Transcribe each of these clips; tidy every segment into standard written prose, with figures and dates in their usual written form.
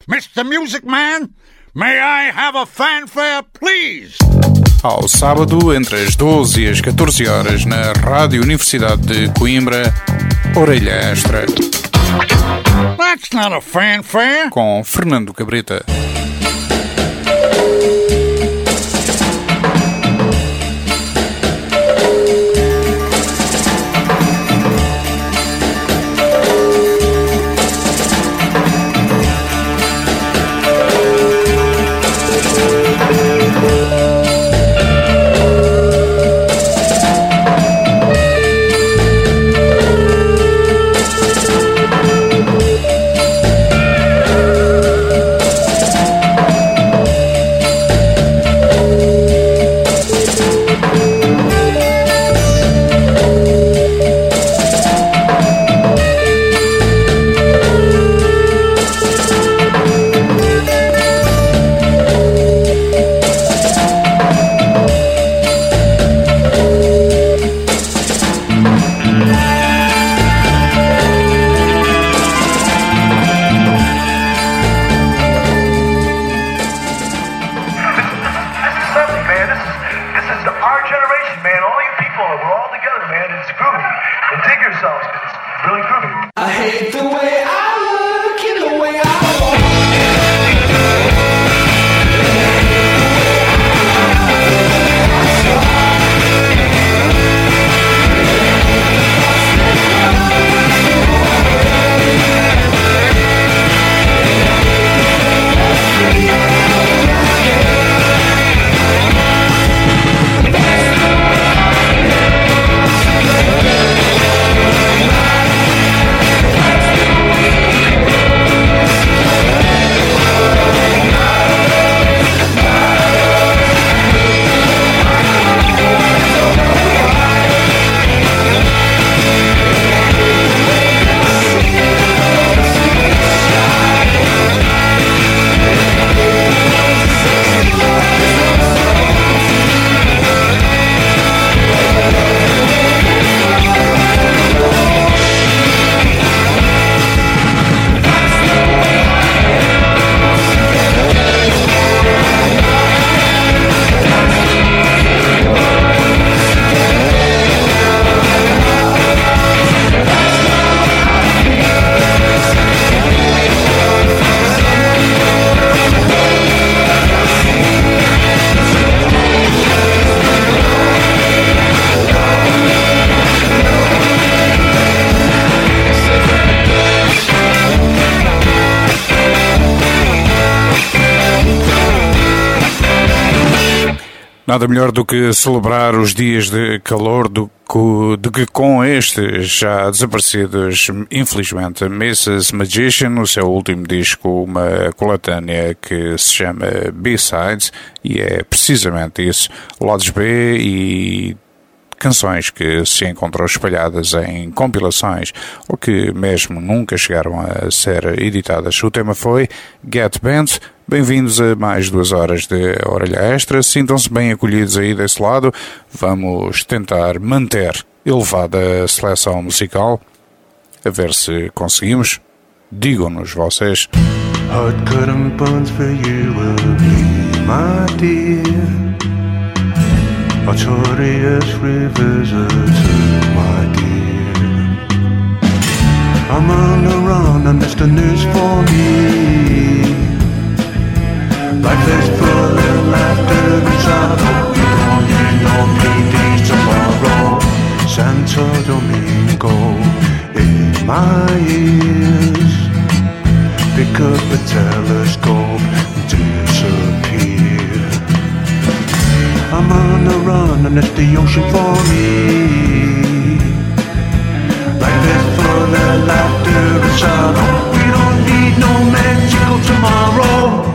Mr. Music Man, may I have a fanfare, please? Ao sábado, entre as 12 e as 14 horas, na Rádio Universidade de Coimbra, Orelha Extra. That's not a fanfare. Com Fernando Cabrita. Nada melhor do que celebrar os dias de calor do que com estes já desaparecidos, infelizmente, Mrs. Magician, o seu último disco, uma coletânea que se chama B-Sides, e é precisamente isso, lados B e canções que se encontram espalhadas em compilações ou que mesmo nunca chegaram a ser editadas. O tema foi Get Bent. Bem-vindos a mais 2 horas de Orelha Extra. Sintam-se bem acolhidos aí desse lado. Vamos tentar manter elevada a seleção musical. A ver se conseguimos. Digam-nos vocês. Hot cotton buns for you will be, my dear. Artorias rivers too, my dear. I'm on the run and that's the news for me. Life is full of laughter and sorrow. You don't need no paydays tomorrow. Santo Domingo in my ears. Pick up a telescope and disappear. I'm on the run and it's the ocean for me. Life is full of laughter and sorrow. We don't need no magical tomorrow.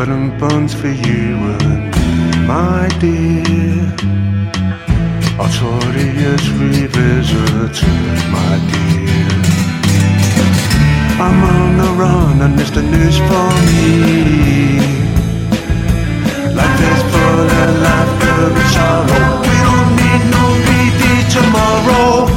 blood and bones for you and me, my dear. Artorias revisited, my dear. I'm on the run and there's the news for me. Life is full of laughter and sorrow. We don't need no PD tomorrow.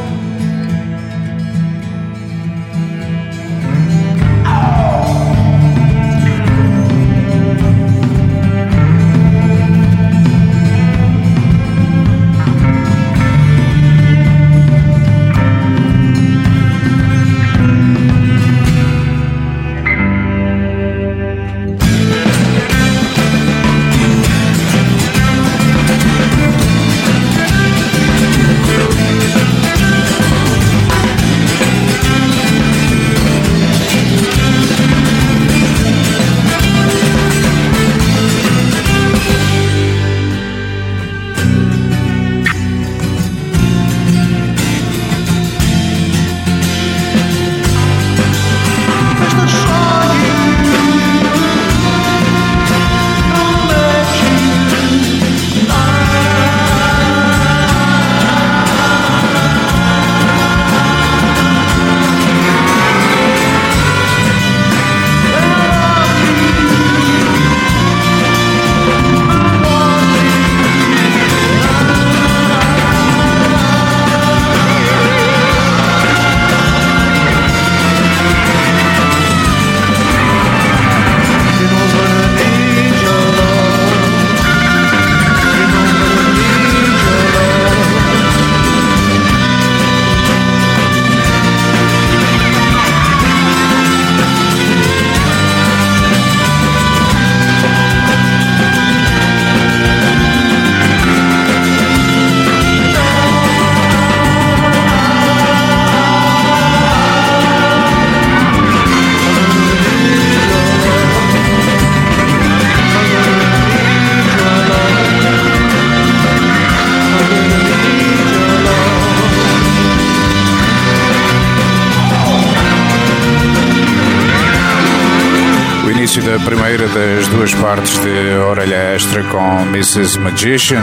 Da primeira das duas partes de Orelha Extra com Mrs. Magician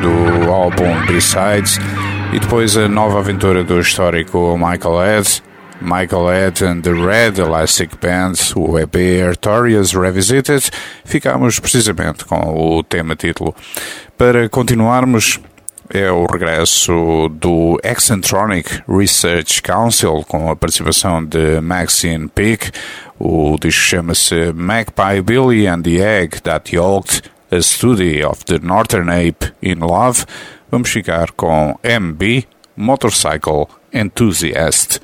do álbum B-Sides e depois a nova aventura do histórico Michael Ed and the Red Elastic Band, o EP Artorias Revisited. Ficamos precisamente com o tema título. Para continuarmos, é o regresso do Eccentronic Research Council com a participação de Maxine Peake. O disco chama-se Magpie Billy and the Egg That Yolked, a Study of the Northern Ape in Love. Vamos ficar com MB, Motorcycle Enthusiast.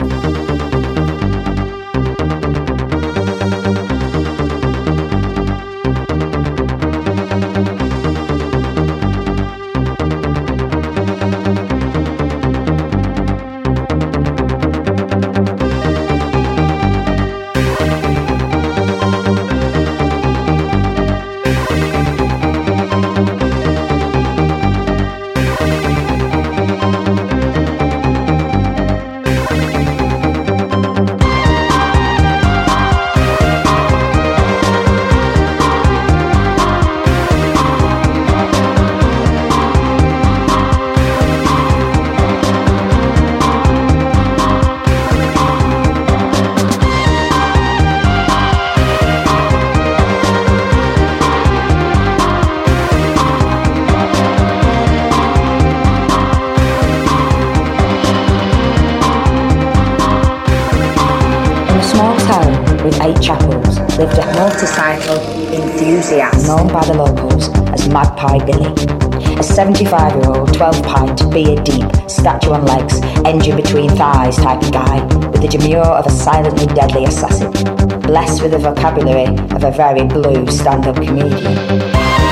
Lived a motorcycle enthusiast known by the locals as Magpie Billy. A 75-year-old, 12-pint, beard deep, statue on legs, engine between thighs type of guy, with the demure of a silently deadly assassin, blessed with the vocabulary of a very blue stand-up comedian.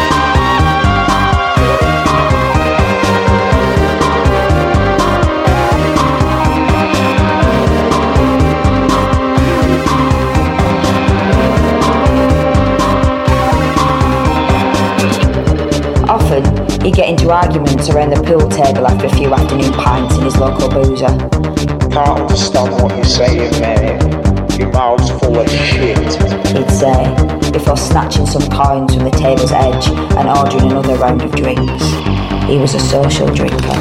He'd get into arguments around the pool table after a few afternoon pints in his local boozer. Can't understand what you're saying, mate. Your mouth's full of shit, he'd say, before snatching some coins from the table's edge and ordering another round of drinks. He was a social drinker.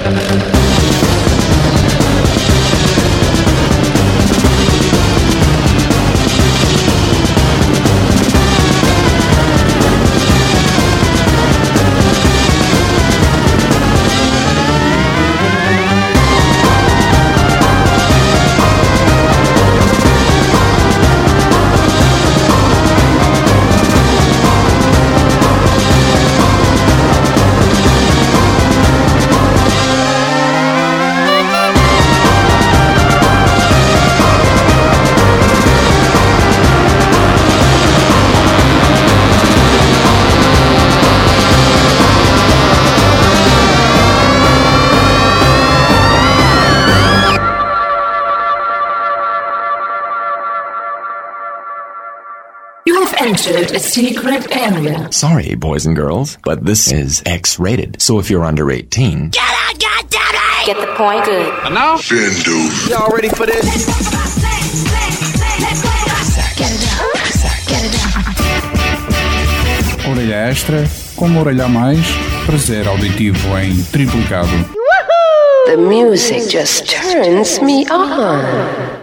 Entered a secret area. Sorry, boys and girls, but this is X-rated. So if you're under 18... Get out, goddammit! Get the point? Good. And now? Shindu. Y'all ready for this? Get it out. Get it out. Orelha extra, como orelha a mais, prazer auditivo em triplicado. The music just turns me on.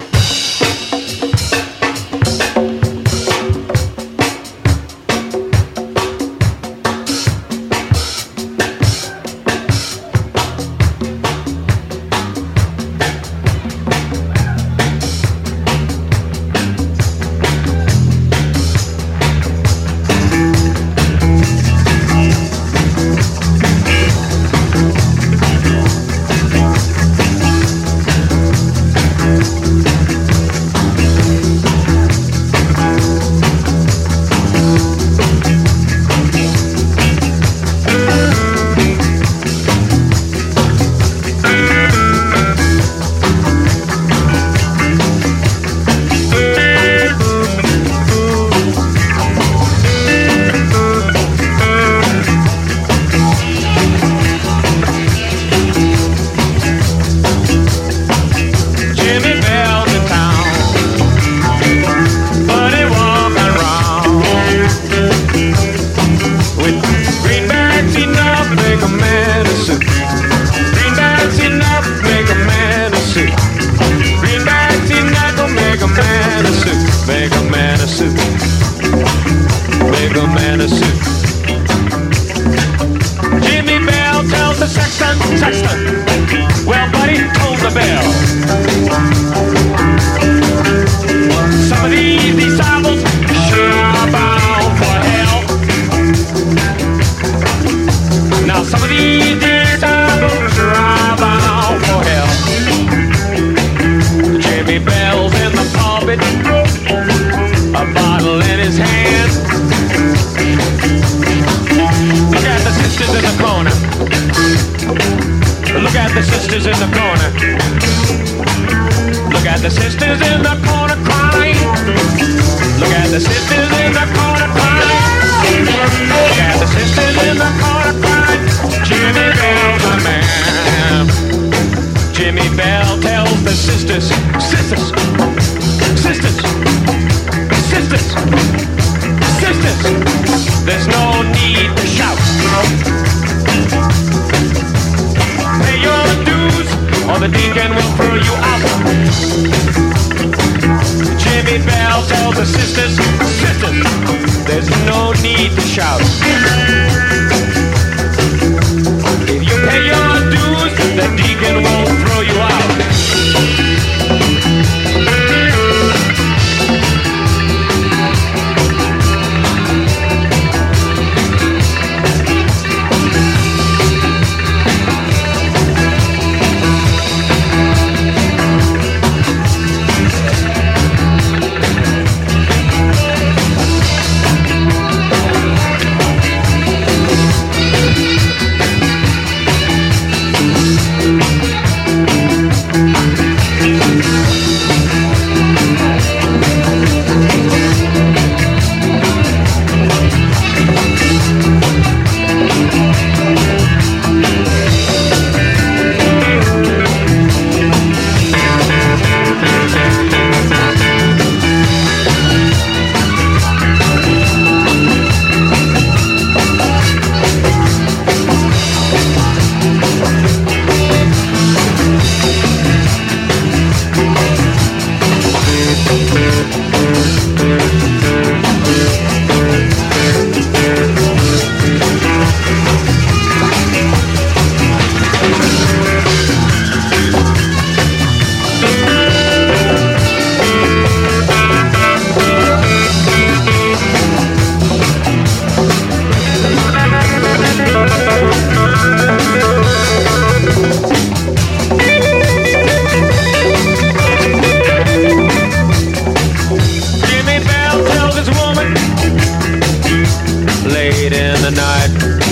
the night.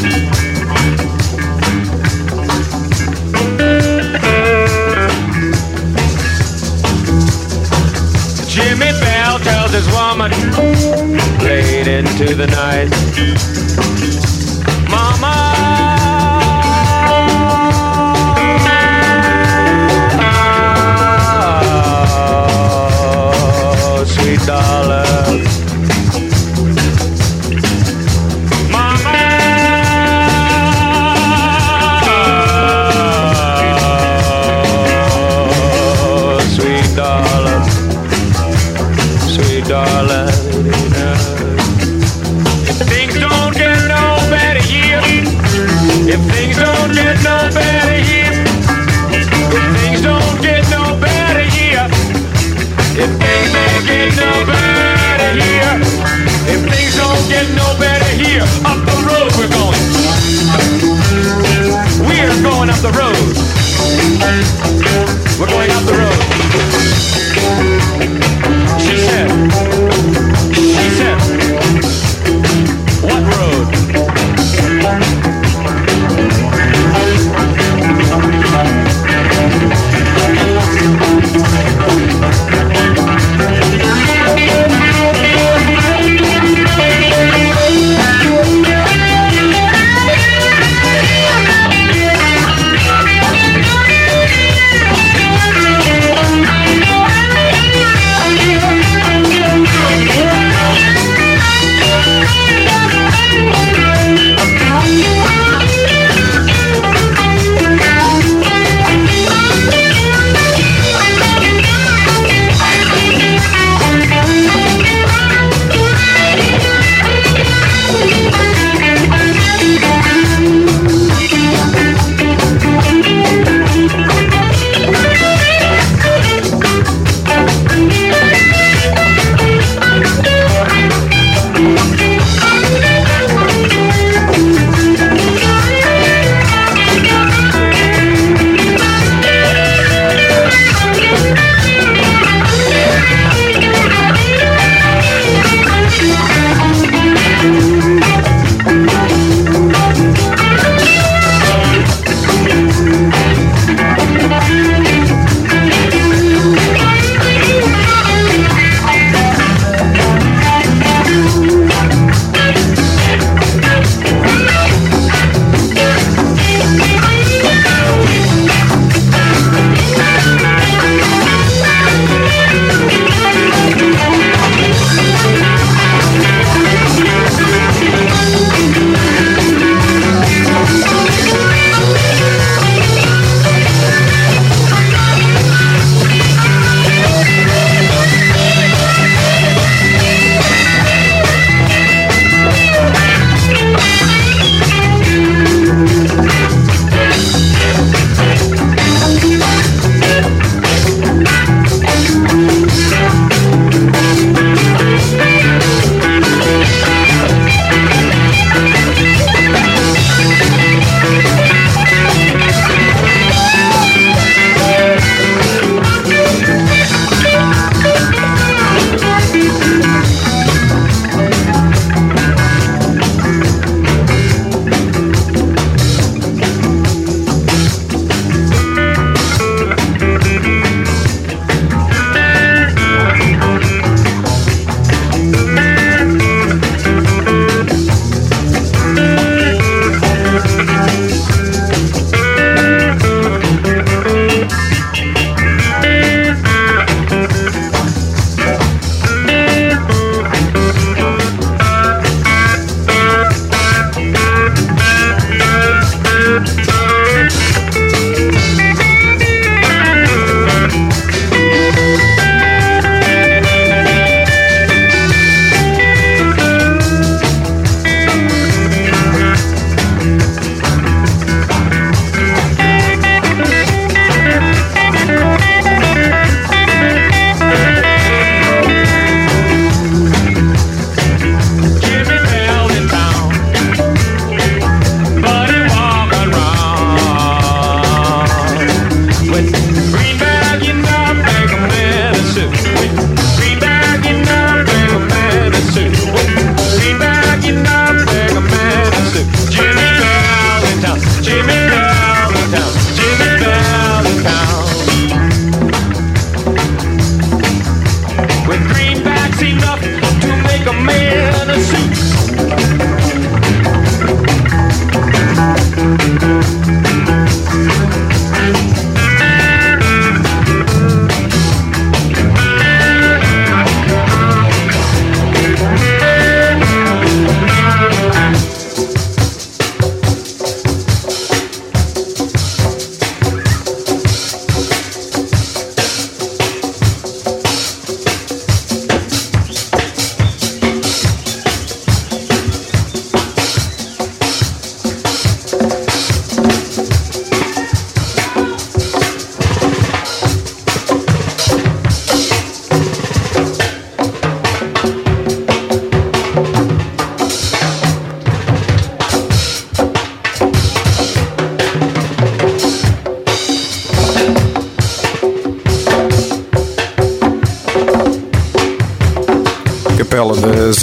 Jimmy Bell tells his woman late into the night, Mama, sweet darling, Mama, sweet darling, sweet darling, if things don't get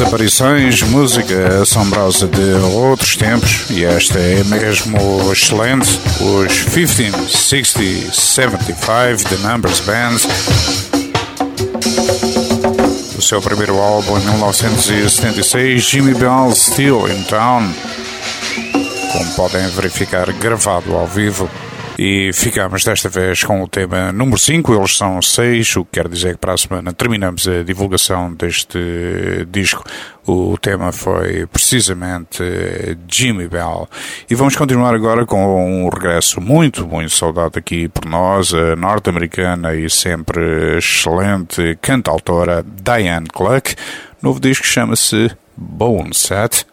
aparições, música assombrosa de outros tempos, e esta é mesmo excelente. Os 15, 60, 75, The Numbers Band, o seu primeiro álbum em 1976, Jimmy Bell, Still in Town, como podem verificar, gravado ao vivo. E ficamos desta vez com o tema número 5, eles são 6, o que quer dizer que para a semana terminamos a divulgação deste disco. O tema foi precisamente Jimmy Bell. E vamos continuar agora com um regresso muito, muito saudado aqui por nós, a norte-americana e sempre excelente cantautora Diane Cluck. O novo disco chama-se Boneset.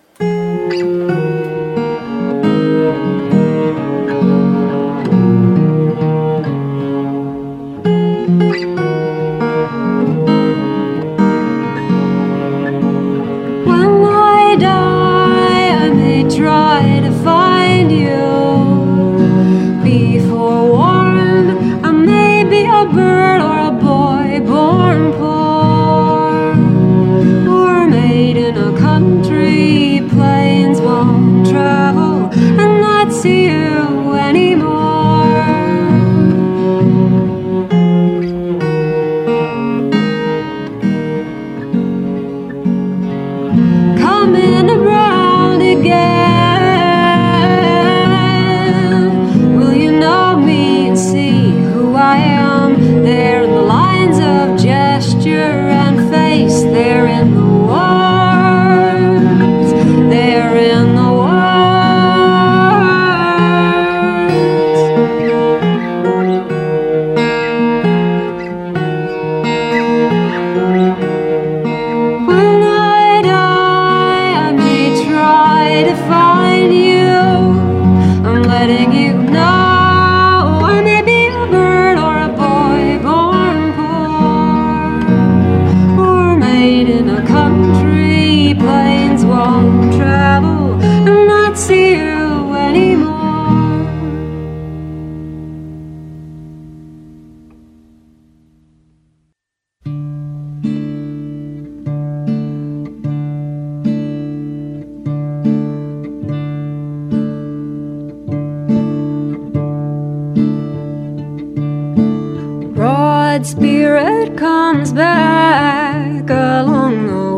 Spirit comes back along the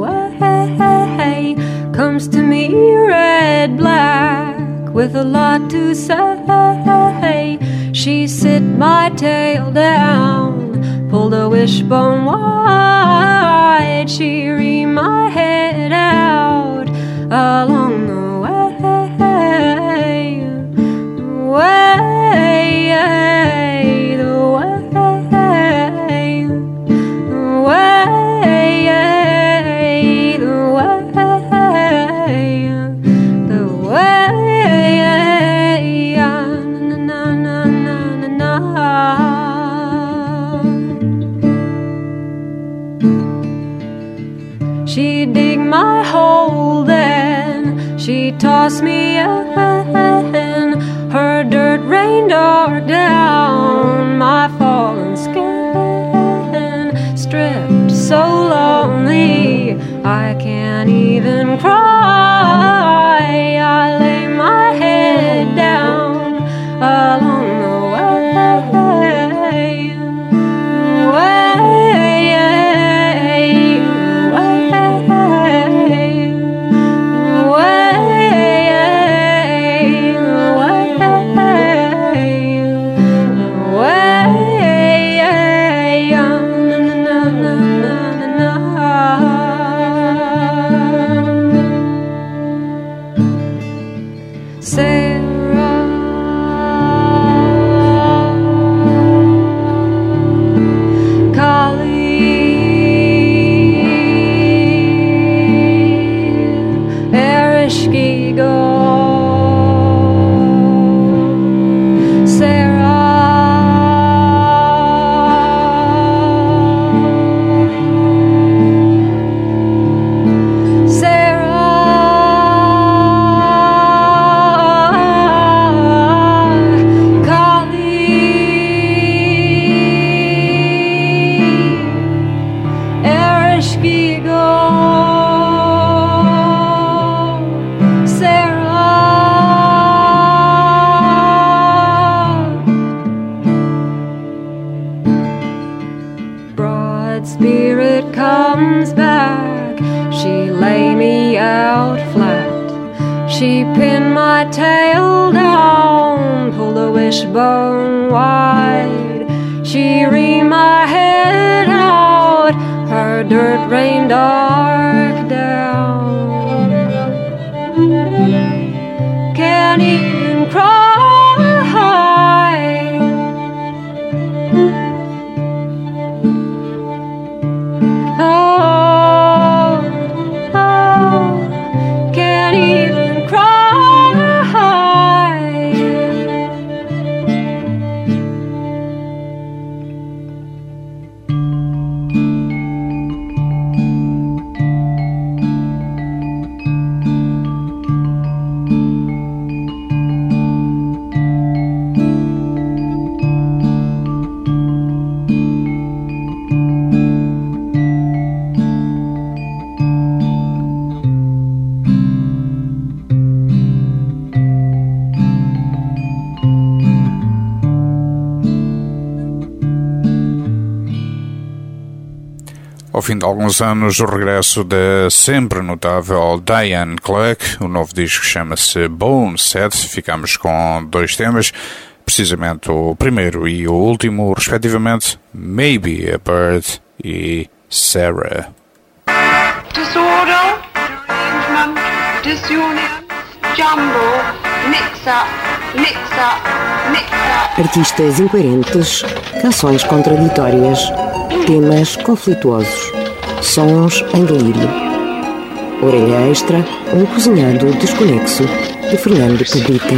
way, comes to me red black with a lot to say. She sit my tail down, pulled a wishbone wide. She reamed my head out along the toss me in, her dirt rained dark down my fallen skin, stripped so lonely I can't even cry. I lay my head down along the She pinned my tail down, pulled the wishbone wide. She reamed my head out, her dirt rained dark down. Can't even cry. Oh, can't even cry. Ao fim de alguns anos, o regresso da sempre notável Diane Clark. O novo disco chama-se Bone Set. Ficamos com 2 temas, precisamente o primeiro e o último, respectivamente, Maybe a Bird e Sarah. Disorder, derangement, disunion, jumble, mix-up, mix-up, mix-up. Artistas incoerentes, canções contraditórias, temas conflituosos, sons em delírio. Orelha extra, um cozinhado desconexo de Fernando Cabrita.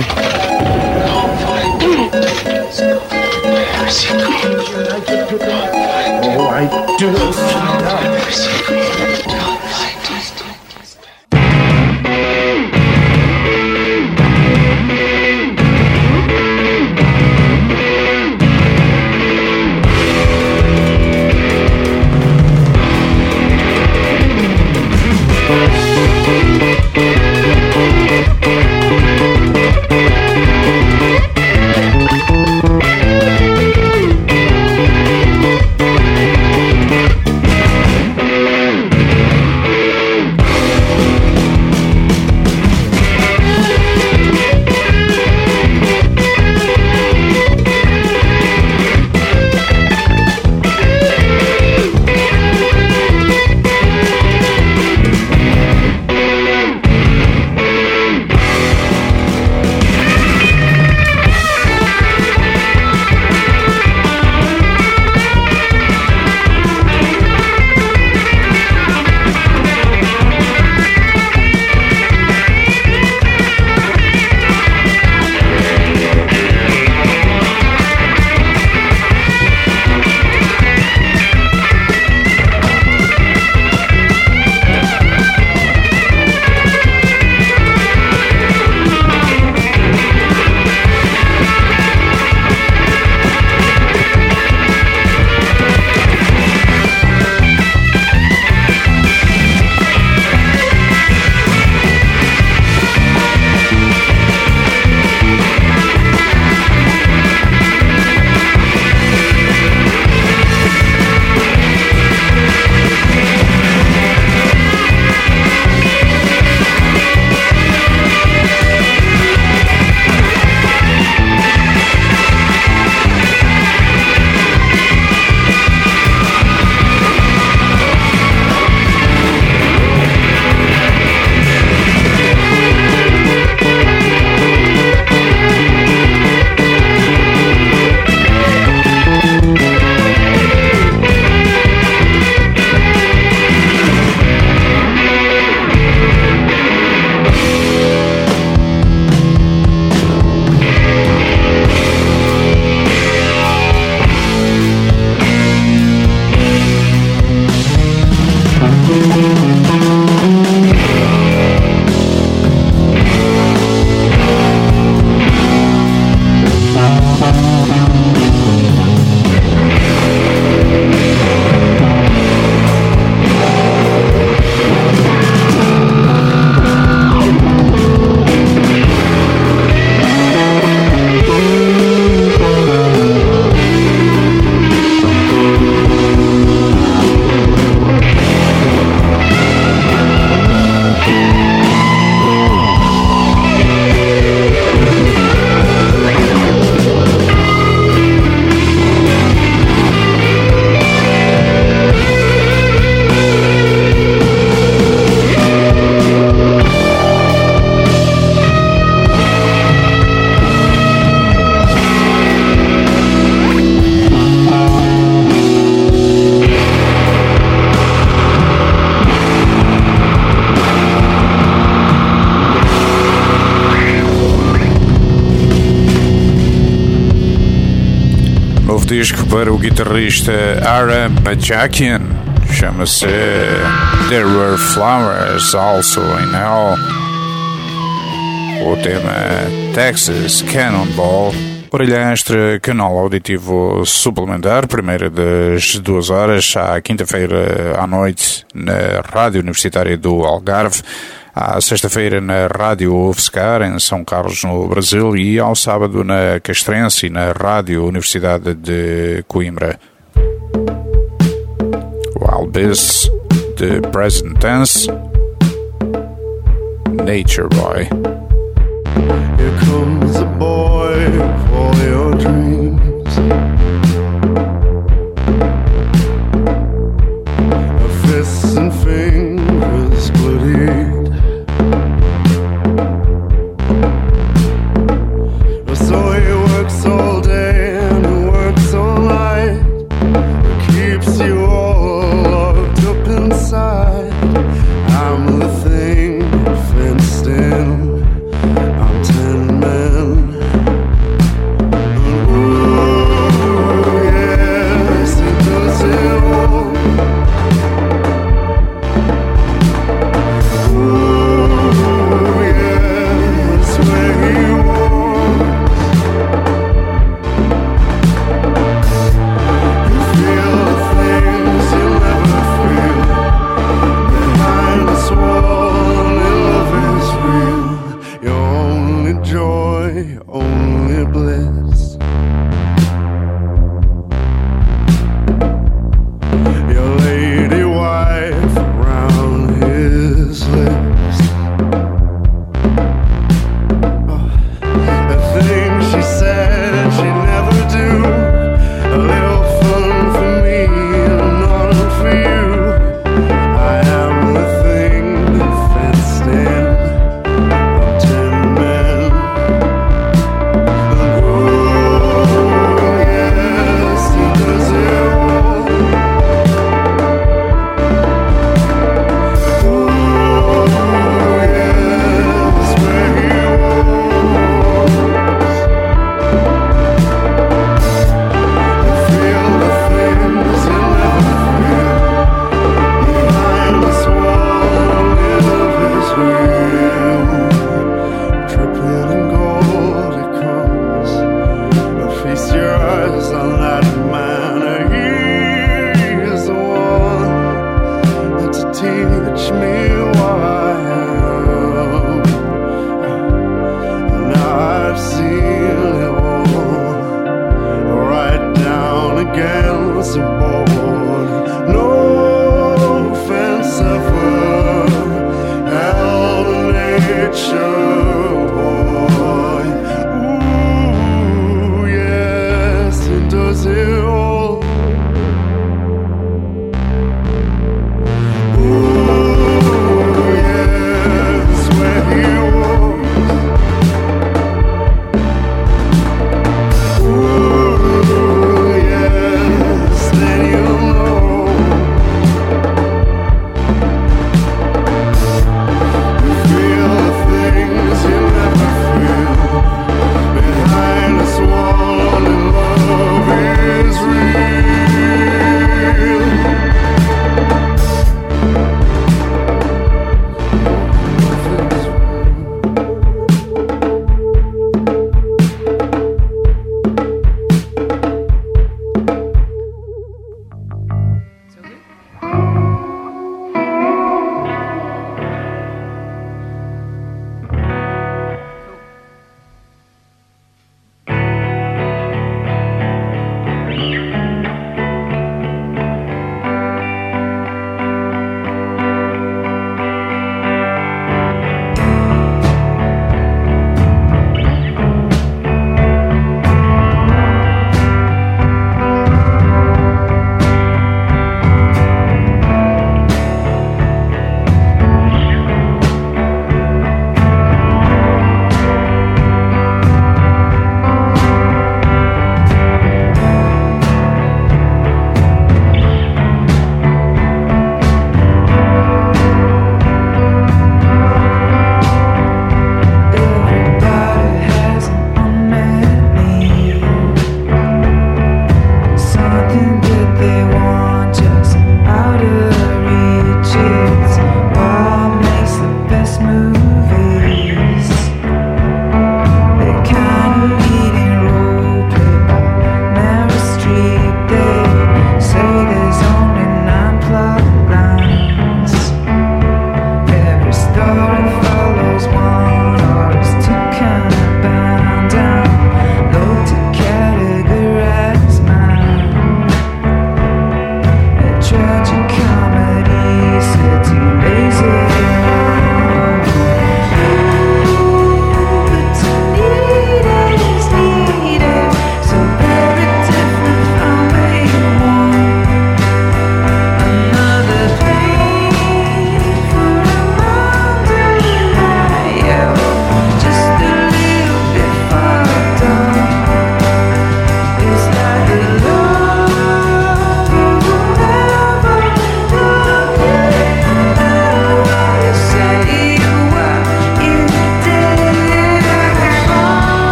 disco para o guitarrista Ara Majakian. Chama-se There Were Flowers Also in Hell. O tema Texas Cannonball. Orelha extra, canal auditivo suplementar, primeira das 2 horas, à quinta-feira à noite na Rádio Universitária do Algarve, à sexta-feira na Rádio UFSCar em São Carlos, no Brasil, e ao sábado na Castrense e na Rádio Universidade de Coimbra. Wild Beasts, The Present Tense, Nature Boy. Here comes a boy for your dreams. Fists and fingers bloodied. So he works all day and he works all night. It keeps you all locked up inside. I'm the thing fenced in. I'm 10 men. Ooh, yes, he does it all. Ooh, yes, where he walks. You feel the things you never feel. Behind this wall, love is real. Your only joy, only bliss. Your lady wife around his lips. Oh, the things she said she never do. A little fun for me and none for you. I am the thing fenced in. I'm 10 men. Ooh,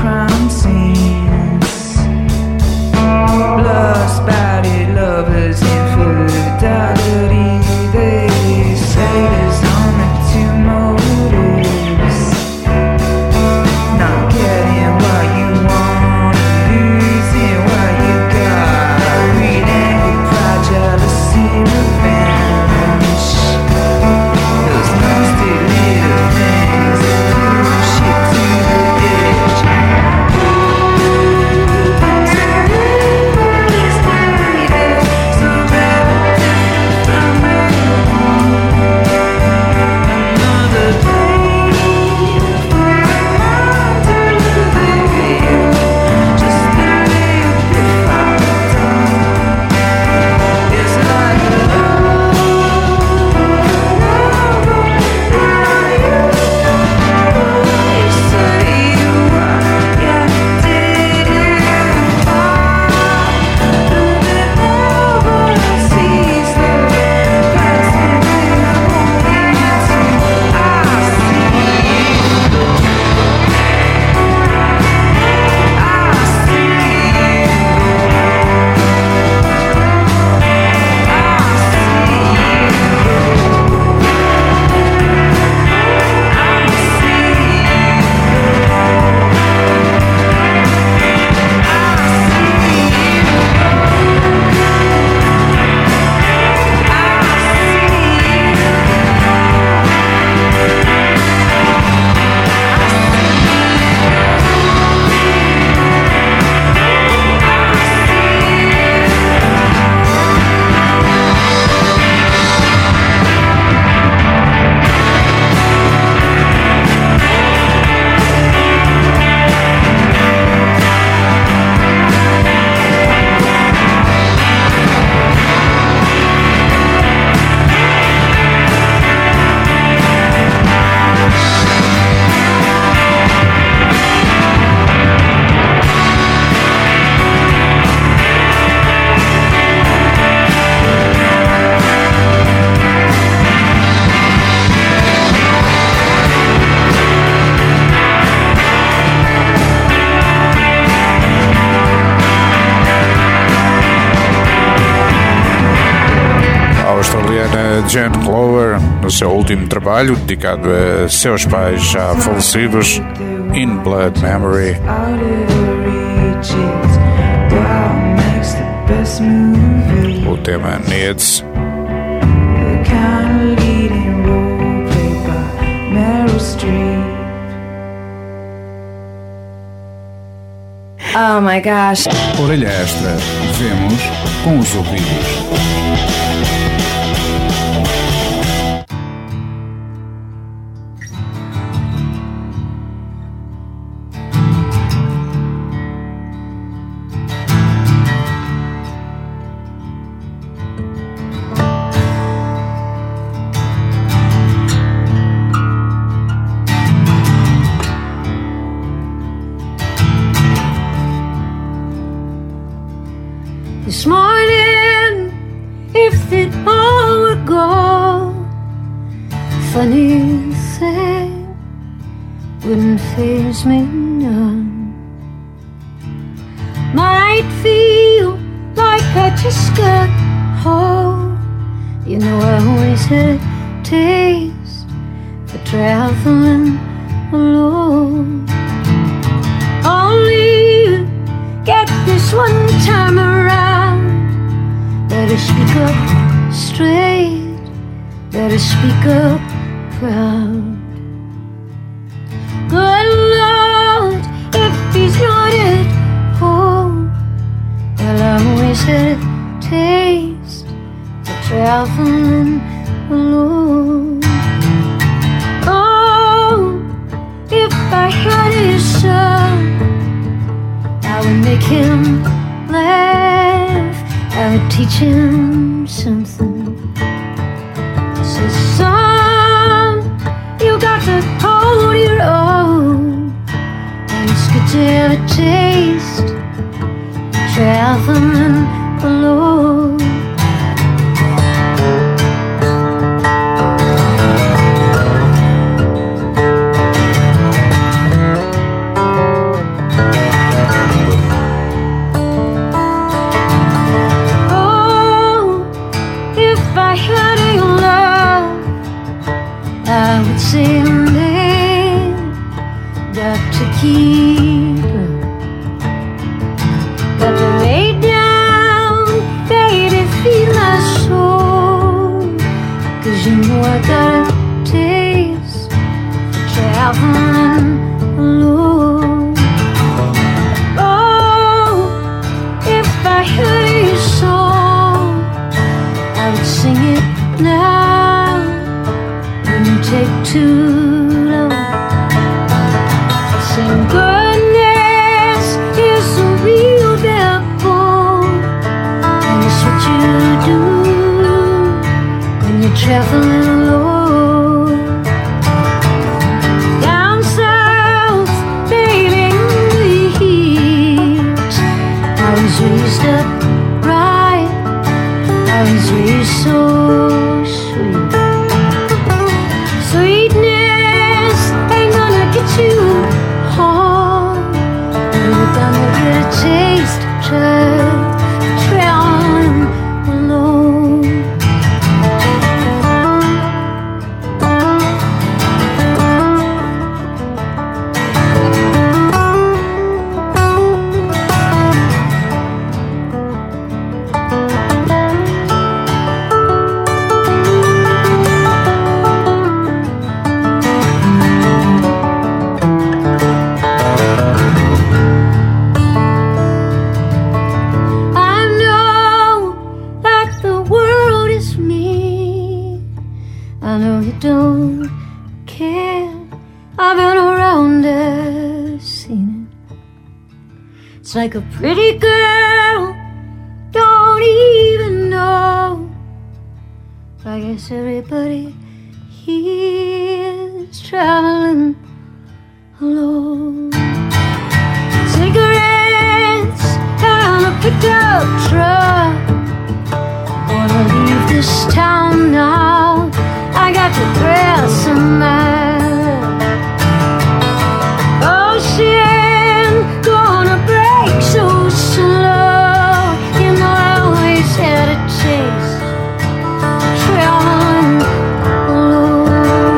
crime scenes. Blood spattered lovers, infidelity. They say there's only two motives: not getting what you want, losing what you got. Greed, anger, pride, jealousy, revenge. Those nasty little things that push you to the edge. So very different from another day. Just a little bit fucked up. It's like Jan Glover, no seu último trabalho, dedicado a seus pais já falecidos, In Blood Memory. O tema Needs. Oh my gosh. Orelha extra. Vemos com os ouvidos. This morning, if it all would go, funny thing wouldn't faze me none. Might feel like I just got home. You know I always had a taste for traveling alone. Only get this one time around. Better speak up straight, better speak up proud. Good Lord, if he's not at home, well I always had a taste for traveling alone. Oh, if I had his son, I would make him laugh, I would teach him something. Say, son, you got to hold your own, and it's good to have a taste of traveling alone. It's like a pretty girl don't even know. I guess everybody here is traveling alone. Cigarettes and a pickup truck. Gonna leave this town now. I got to dress a man. Ocean gonna break so slow. You know I always had a chase. Traveling alone.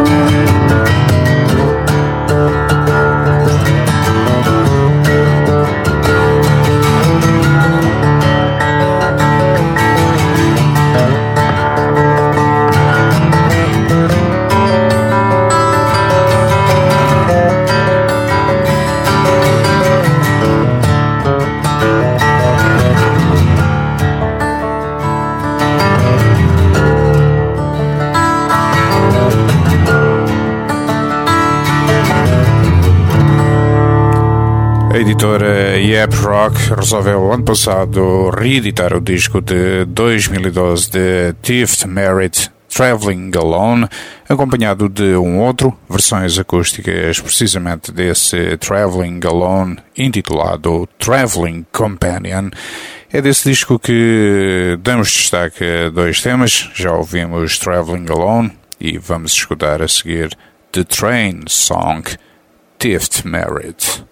A editora Yap Rock resolveu ano passado reeditar o disco de 2012 de Tift Merritt, Traveling Alone, acompanhado de um outro, versões acústicas precisamente desse Traveling Alone, intitulado Traveling Companion. É desse disco que damos destaque a dois temas. Já ouvimos Traveling Alone e vamos escutar a seguir The Train Song, Tift Merritt.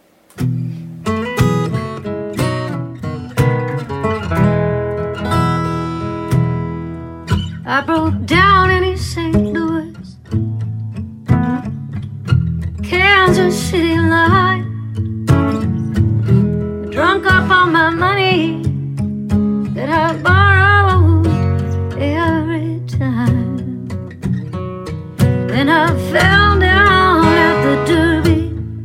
I broke down in East St. Louis, Kansas City line. Drunk up on my money that I borrowed every time. Then I fell down at the Derby.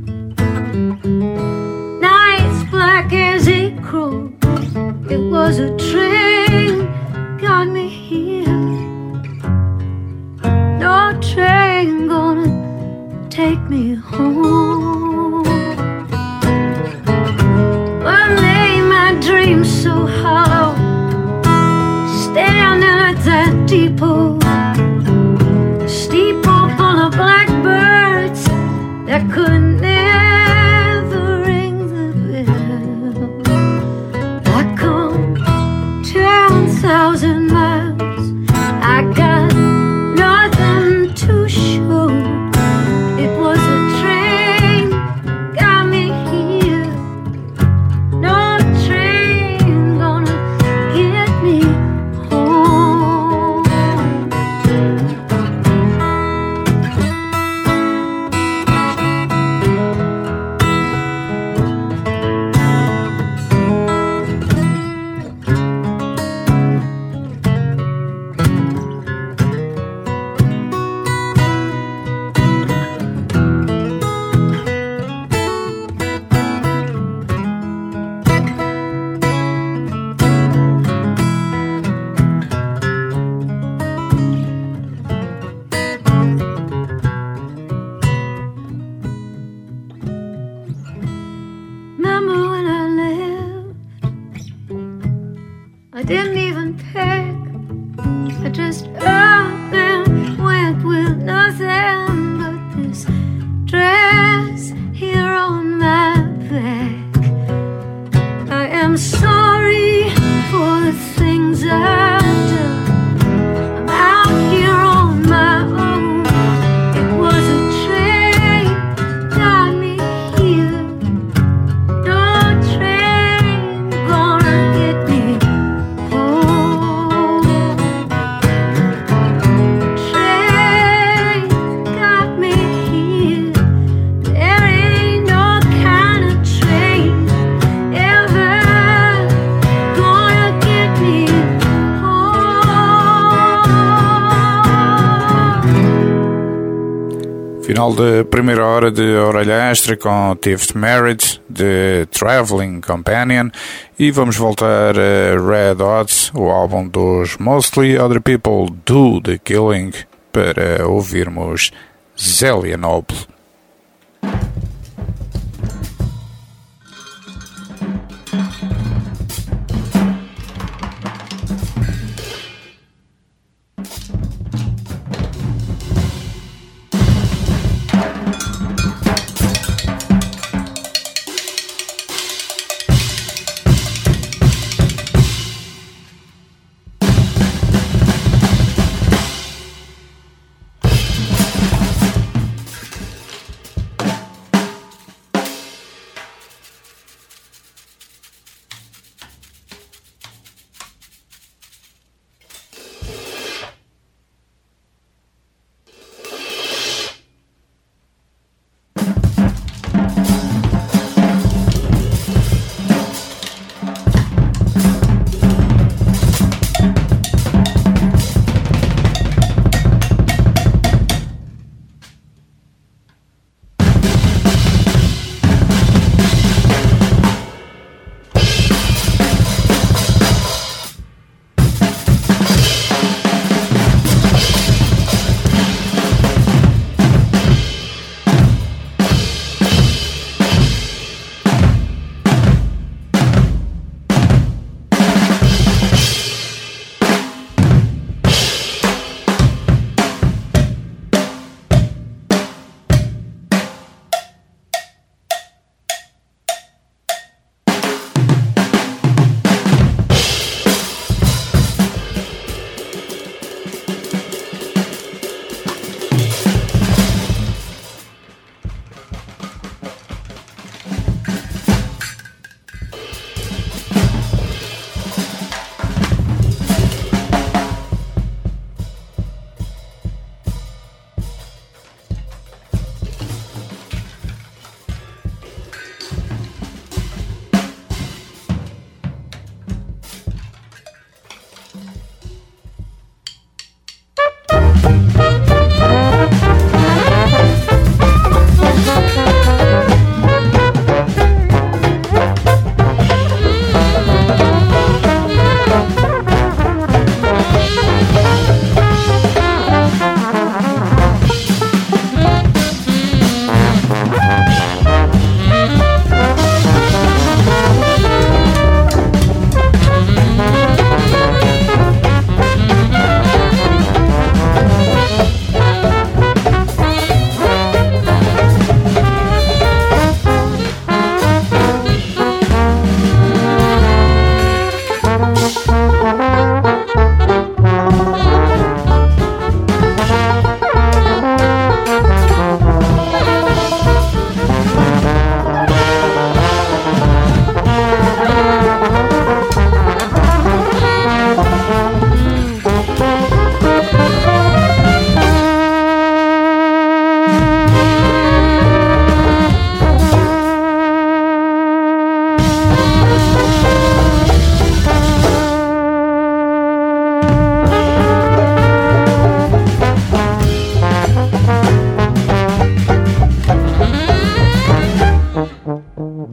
Nights black as a crow. It was a train got me here. No train gonna take me home. What made my dreams so hollow? Standing at that depot, a steeple full of blackbirds that could never ring the bell. I come 10,000 miles. I got nothing to show. It was a train got me here. No train gonna get me home. Remember when I left? I didn't even pack. I just up and went with nothing but this dress here on my back. I am sorry for the things I've done. I'm out here on my own. It was a train got me here. No train gonna get me home. Train got me here. There ain't no kind of train ever gonna get me home. Final da primeira hora de Orelha Extra com Tift Merritt, de Traveling Companion, e vamos voltar a Red Hot, o álbum dos Mostly Other People Do The Killing, para ouvirmos Zelienople.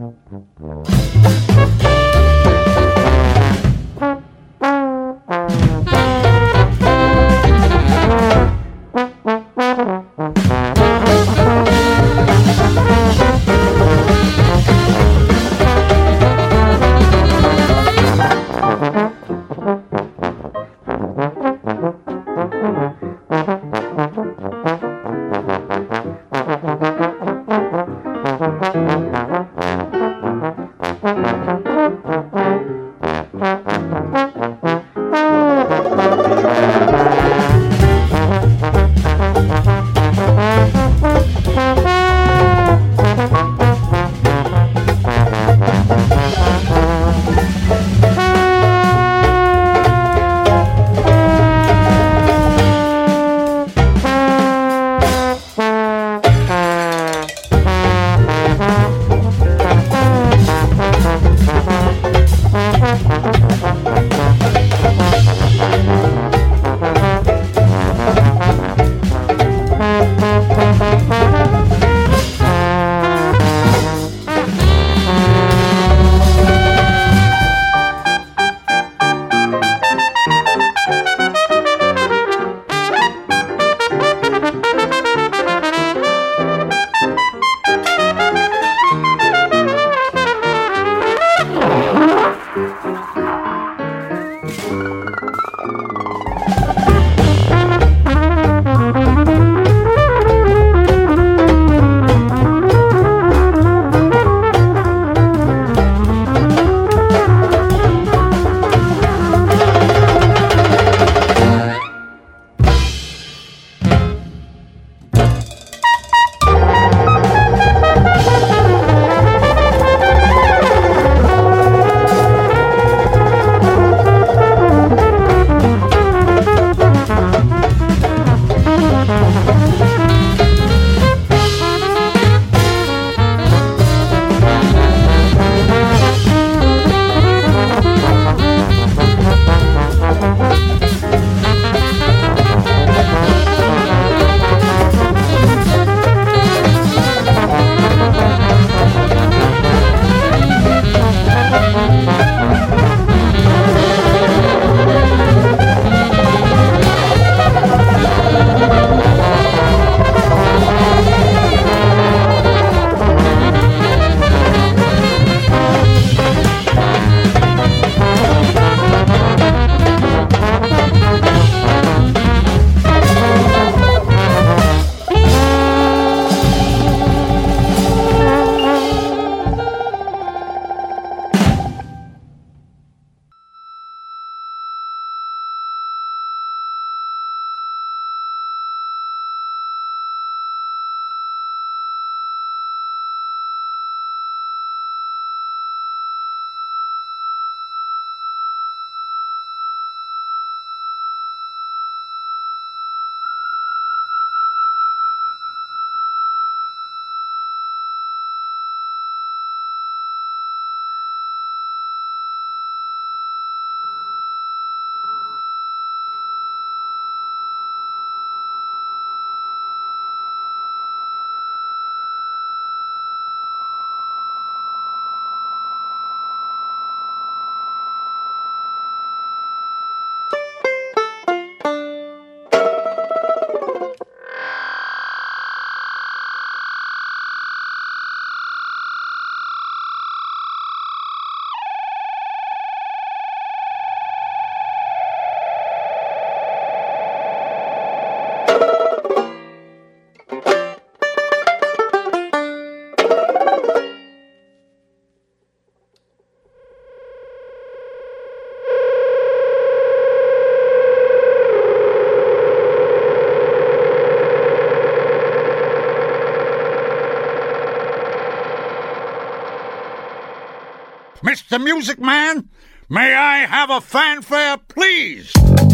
Mr. Music Man, may I have a fanfare, please?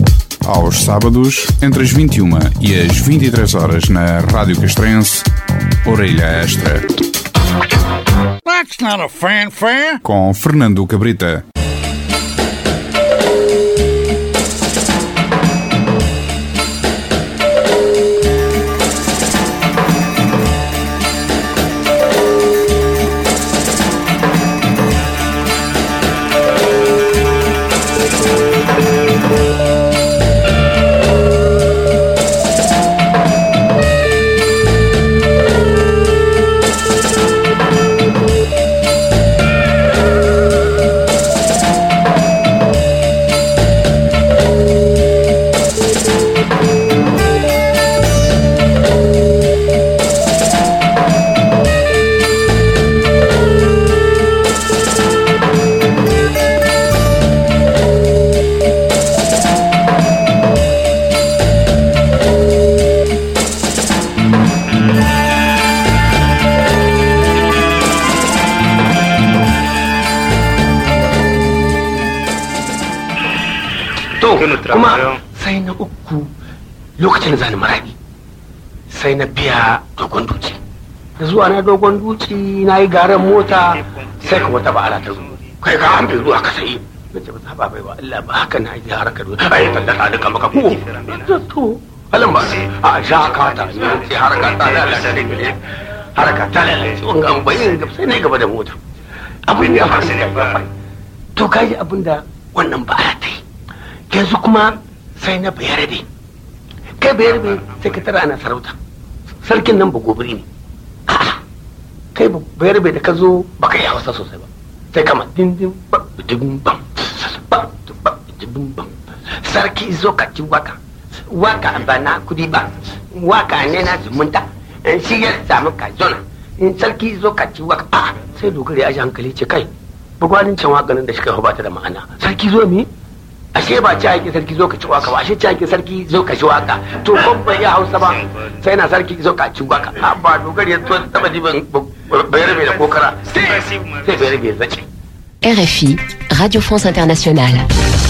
Aos sábados, entre as 21 e as 23 horas na Rádio Castrense, Orelha Extra. That's not a fanfare. Com Fernando Cabrita. to kuma sai na uku lokacin da zani maradi sai na biya dogon duci da zuwa na dogon duci na yi garan mota sai ka wata ba'ala ta kai ka an bai zuwa ka sayi na ce ba bai wa Allah ba haka na yi haraka da ai tallata duka maka ko to halan ba a sha ka ta ne haraka ta lalace ne haraka ta lalace wanga an bayin da sai ne gaba da mota abin da ya faru da ya to kaji abin da wannan ba ta yi yanzu kuma sai na bayarabe kai bayarabe sai ka tara ana sarauta sarkin nan ba gobiri ne kai bayarabe da ka zo ba ka yi hausa sosai ba sai kama dindin ba dindin bam sarki zo ka ci waka ba na kudi ba waka ne na zumunta in shi ya samu ka zona in sarki zo ka ci waka sai dogari ya ji hankali ce kai bugwanin can wakanin da shi kai ba ta da ma'ana sarki zo mi ashe ba ci ake sarki zo ka ci waka ba ashe ci ake sarki zo ka ci waka to ban bai ya hausa ba sai na sarki zo ka ci waka ba dogari ya taba jiban bayar da kokara sai bayar da zace. RFI, Radio France Internationale.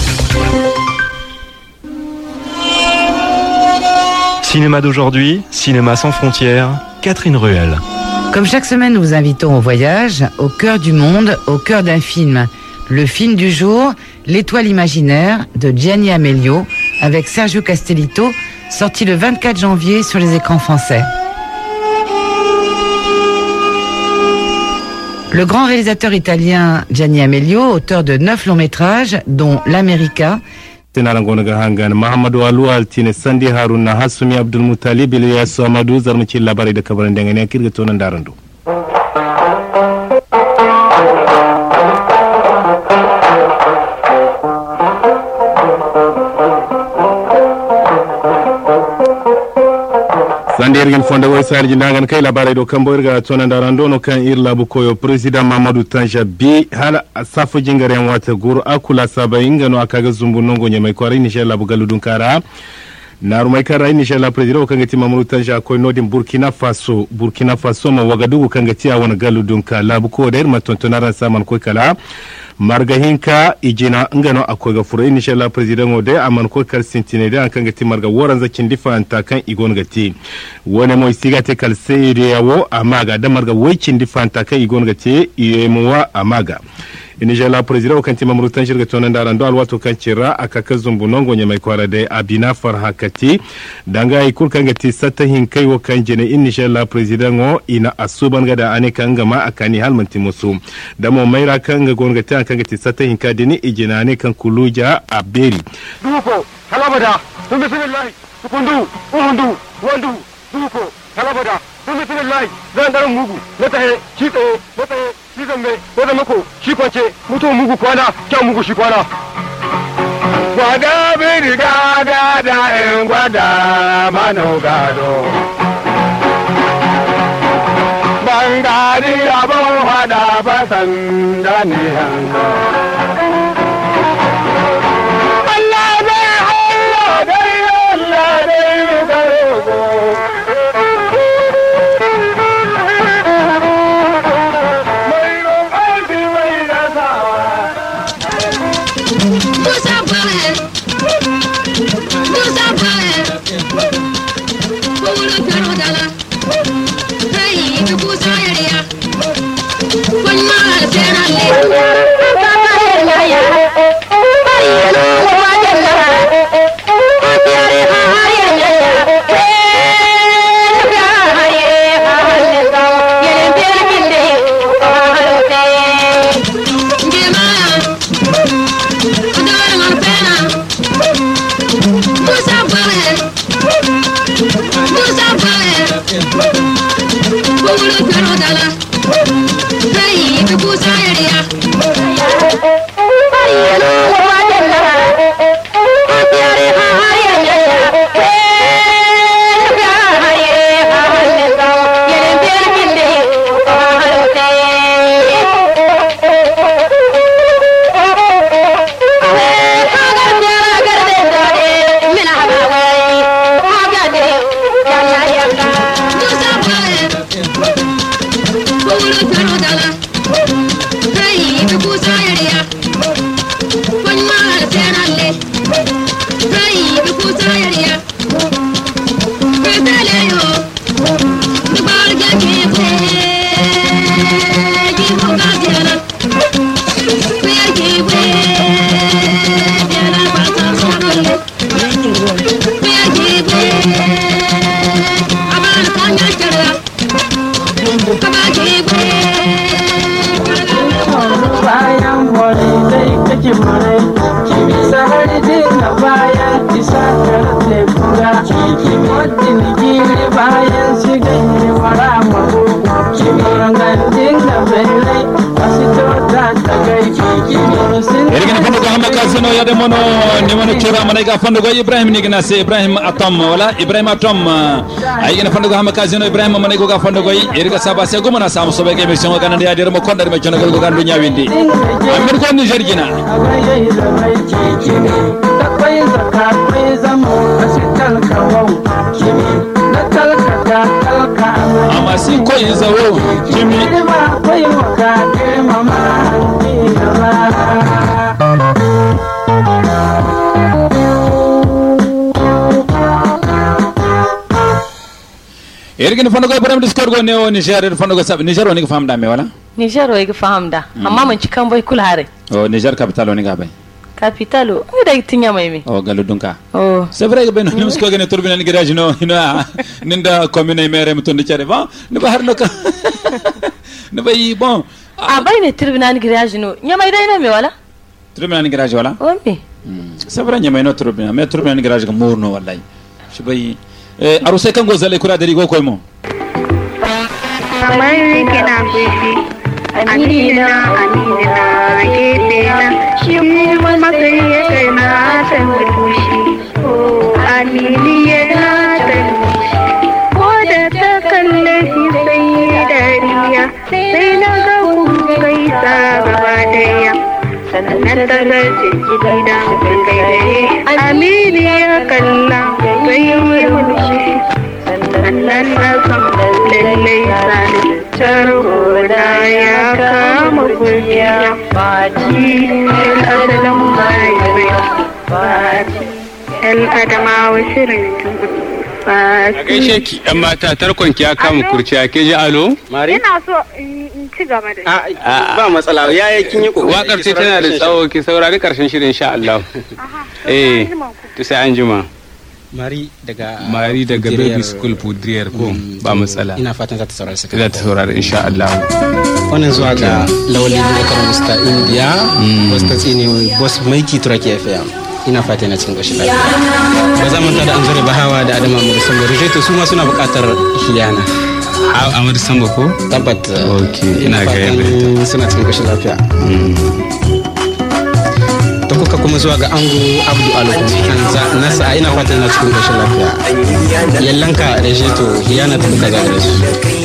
Cinéma d'aujourd'hui, cinéma sans frontières, Catherine Ruel. Comme chaque semaine, nous vous invitons au voyage, au cœur du monde, au cœur d'un film. Le film du jour, L'Étoile imaginaire de Gianni Amelio, avec Sergio Castellitto, sorti le 24 janvier sur les écrans français. Le grand réalisateur italien Gianni Amelio, auteur de 9 longs métrages, dont L'America, Mahamadou Alou Altine Sandi Haruna Hasumi Abdul Muttalib Ilyasu Amadou Zarmuci labari da kabarin dangane kirga tonan darandu. Sandi ergin fonda way sarji dangan kay labarai do kambo irga tonan darando no kan irla bu koyo president Mamadou Tanja bi hala safu jingaren wata guru akula saba ingano akaga zumbu nongo nyamai kwari ni shela bu galudun kara naru mai kara ni shela president o kangati Mamadou Tanja ko nodin Burkina Faso ma wagadugu kangati a wana galudun ka labu ko der matontonaran saman ko kala margahinka ijina ngano akwai ga furo insha Allah president ode aman ko kal sintine da kan gati marga woran zakin difanta kan igon gati wone moy sigate kal seyde yawo amaga da marga woicin difanta kan igon gati yemuwa amaga insha Allah president kan tima murutan shirga tonan daran do alwato kan cira akaka zumbu nongo nyamai kwara da abina farhakati danga ikul kan gati satahin kai wo kan jene insha Allah president o ina asuban gada ane kan gama akani halmanti musu da mo maira kan ga gon gati kan gati satahin ka dini ijina ne kan kuluja aberi duko halabada bismillah kundu wandu duko halabada bismillah zan daran mugu na tahe shi tsaye na tahe shi zambe wanda mako shi kwance mutum mugu kwana kyan mugu shi kwana gwada biri gada da in gwada mano gado bangare abin hada fasan da ni hanka Allah dai Allah dai Allah dai garo wani dai kake marai ki bisa har dinga bayan isa karate kura ki muddin gire bayan shigan ne wara mago ki morangan dinga belai asito ta tagai ki morosin ergin fandu ko hamma kasino yade mono ni mono chura manaiga fandu ko Ibrahim ni gina se Ibrahim Atom wala Ibrahim Atom ay gina fandu ko hamma kasino Ibrahim manaigo ga fandu ko erga saba se go mona sam sobe ke mission ko ganande yadir mo kondar me chono ko gandu nyawindi amir ko ni jergina takwai zakat mai zamo asital kawau kimi na talka talka amma si ko zawo kimi ma koyi waka mama ni mama ergin fandu ko Ibrahim discord go ne o Niger fandu ko sab Niger woni ko famda me wala Niger woni ko famda amma man cikan boy kul hare o Niger capital woni ga bay capitalo ai da tinya mai me o galu dunka oh c'est vrai que ben nim ko gene turbinal garage no ina ninda commune mere mu tondi ciade bon ne ba harno ka ne bay bon a bay ne turbinal garage no nyamai dai ne me wala turbinal garage wala o me c'est vrai nyamai no turbinal me turbinal garage ga murno wallahi shi bay aruse kan go zale kura dari go koy mo mai kina bishi Amina Amina shi mu masai ya kai na san dushi oh Amina na san ko da ta kalle shi sai dariya sai na ga kai sa gaba daya sannan ta ga gida kai Amina ya kalla sai murmushi sannan na san lallai sani Chargoda ya kama kuriya Fati al'adalan mai Fati al'adamawa shirin Fati. A gaishe ki ɗan mata tarkon ki ya kama kurciya ke ji alo? Mari? Ina so in ci gaba da ba matsala yaya kin yi kokari. Wakar ce tana da tsawo ki saurari karshen shirin insha Allah. To sai an jima. Mari daga baby school Poudriere ko ba matsala. Ina fatan za ta saurari saka. Za ta saurari insha Allah. Wannan zuwa ga Lawali Bakar Musta India, boss ta tsini boss Maiki Turaki FM. Ina fatan yana cikin gashi lafiya. Ba za mu tada an zure Bahawa da Adama mu Samba Rejeto su ma suna buƙatar hiyana. Amadu Samba ko? Tabbat. Okay, ina ga yadda suna cikin gashi lafiya. Da kuka kuma zuwa ga ango Abdu Aluku nasa ina fatan na cikin gashin lafiya yallanka Rejeto hiyana ta buka gare su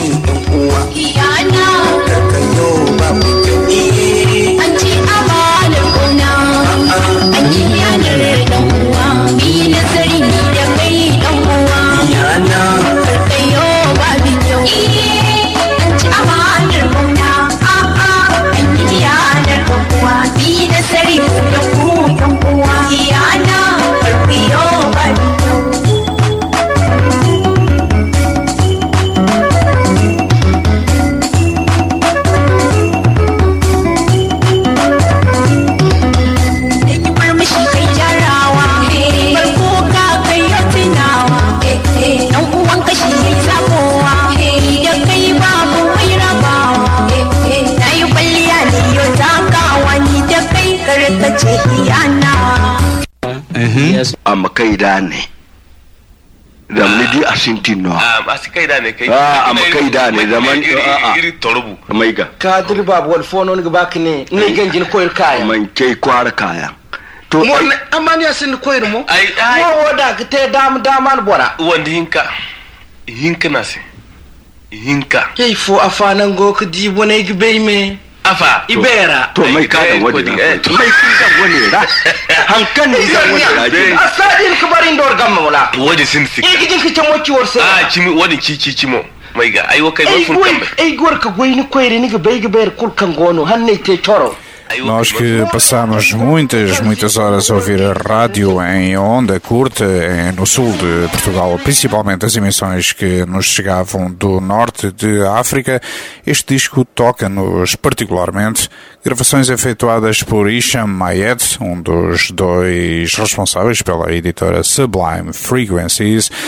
amma kai da ne zamani di a sintin no masu kai da ne kai amma kai da ne zaman iri torubu mai ga ka dirba wal fono ni bak ne ne ganjin koyar kaya man kai kwara kaya to amma ne asin koyar mu ai woda ka te dam bora wanda hinka na se hinka kai fo afanan go ka di wona gibe me afa ibera to mai kada wadi mai kinga wani ra hankan ni ga wani ra asadin kabarin dor gamma wala wadi sin sik igin ka tamo ci worse kimi wadi ci mo mai ga ai wakai ba fun kambe ai gor ka goini koire ni ga ber kul kan gono hanne te toro Nós que passamos muitas horas a ouvir a rádio em onda curta no sul de Portugal, principalmente as emissões que nos chegavam do norte de África, este disco toca-nos particularmente. Gravações efetuadas por Hicham Mayed, dos dois responsáveis pela editora Sublime Frequencies,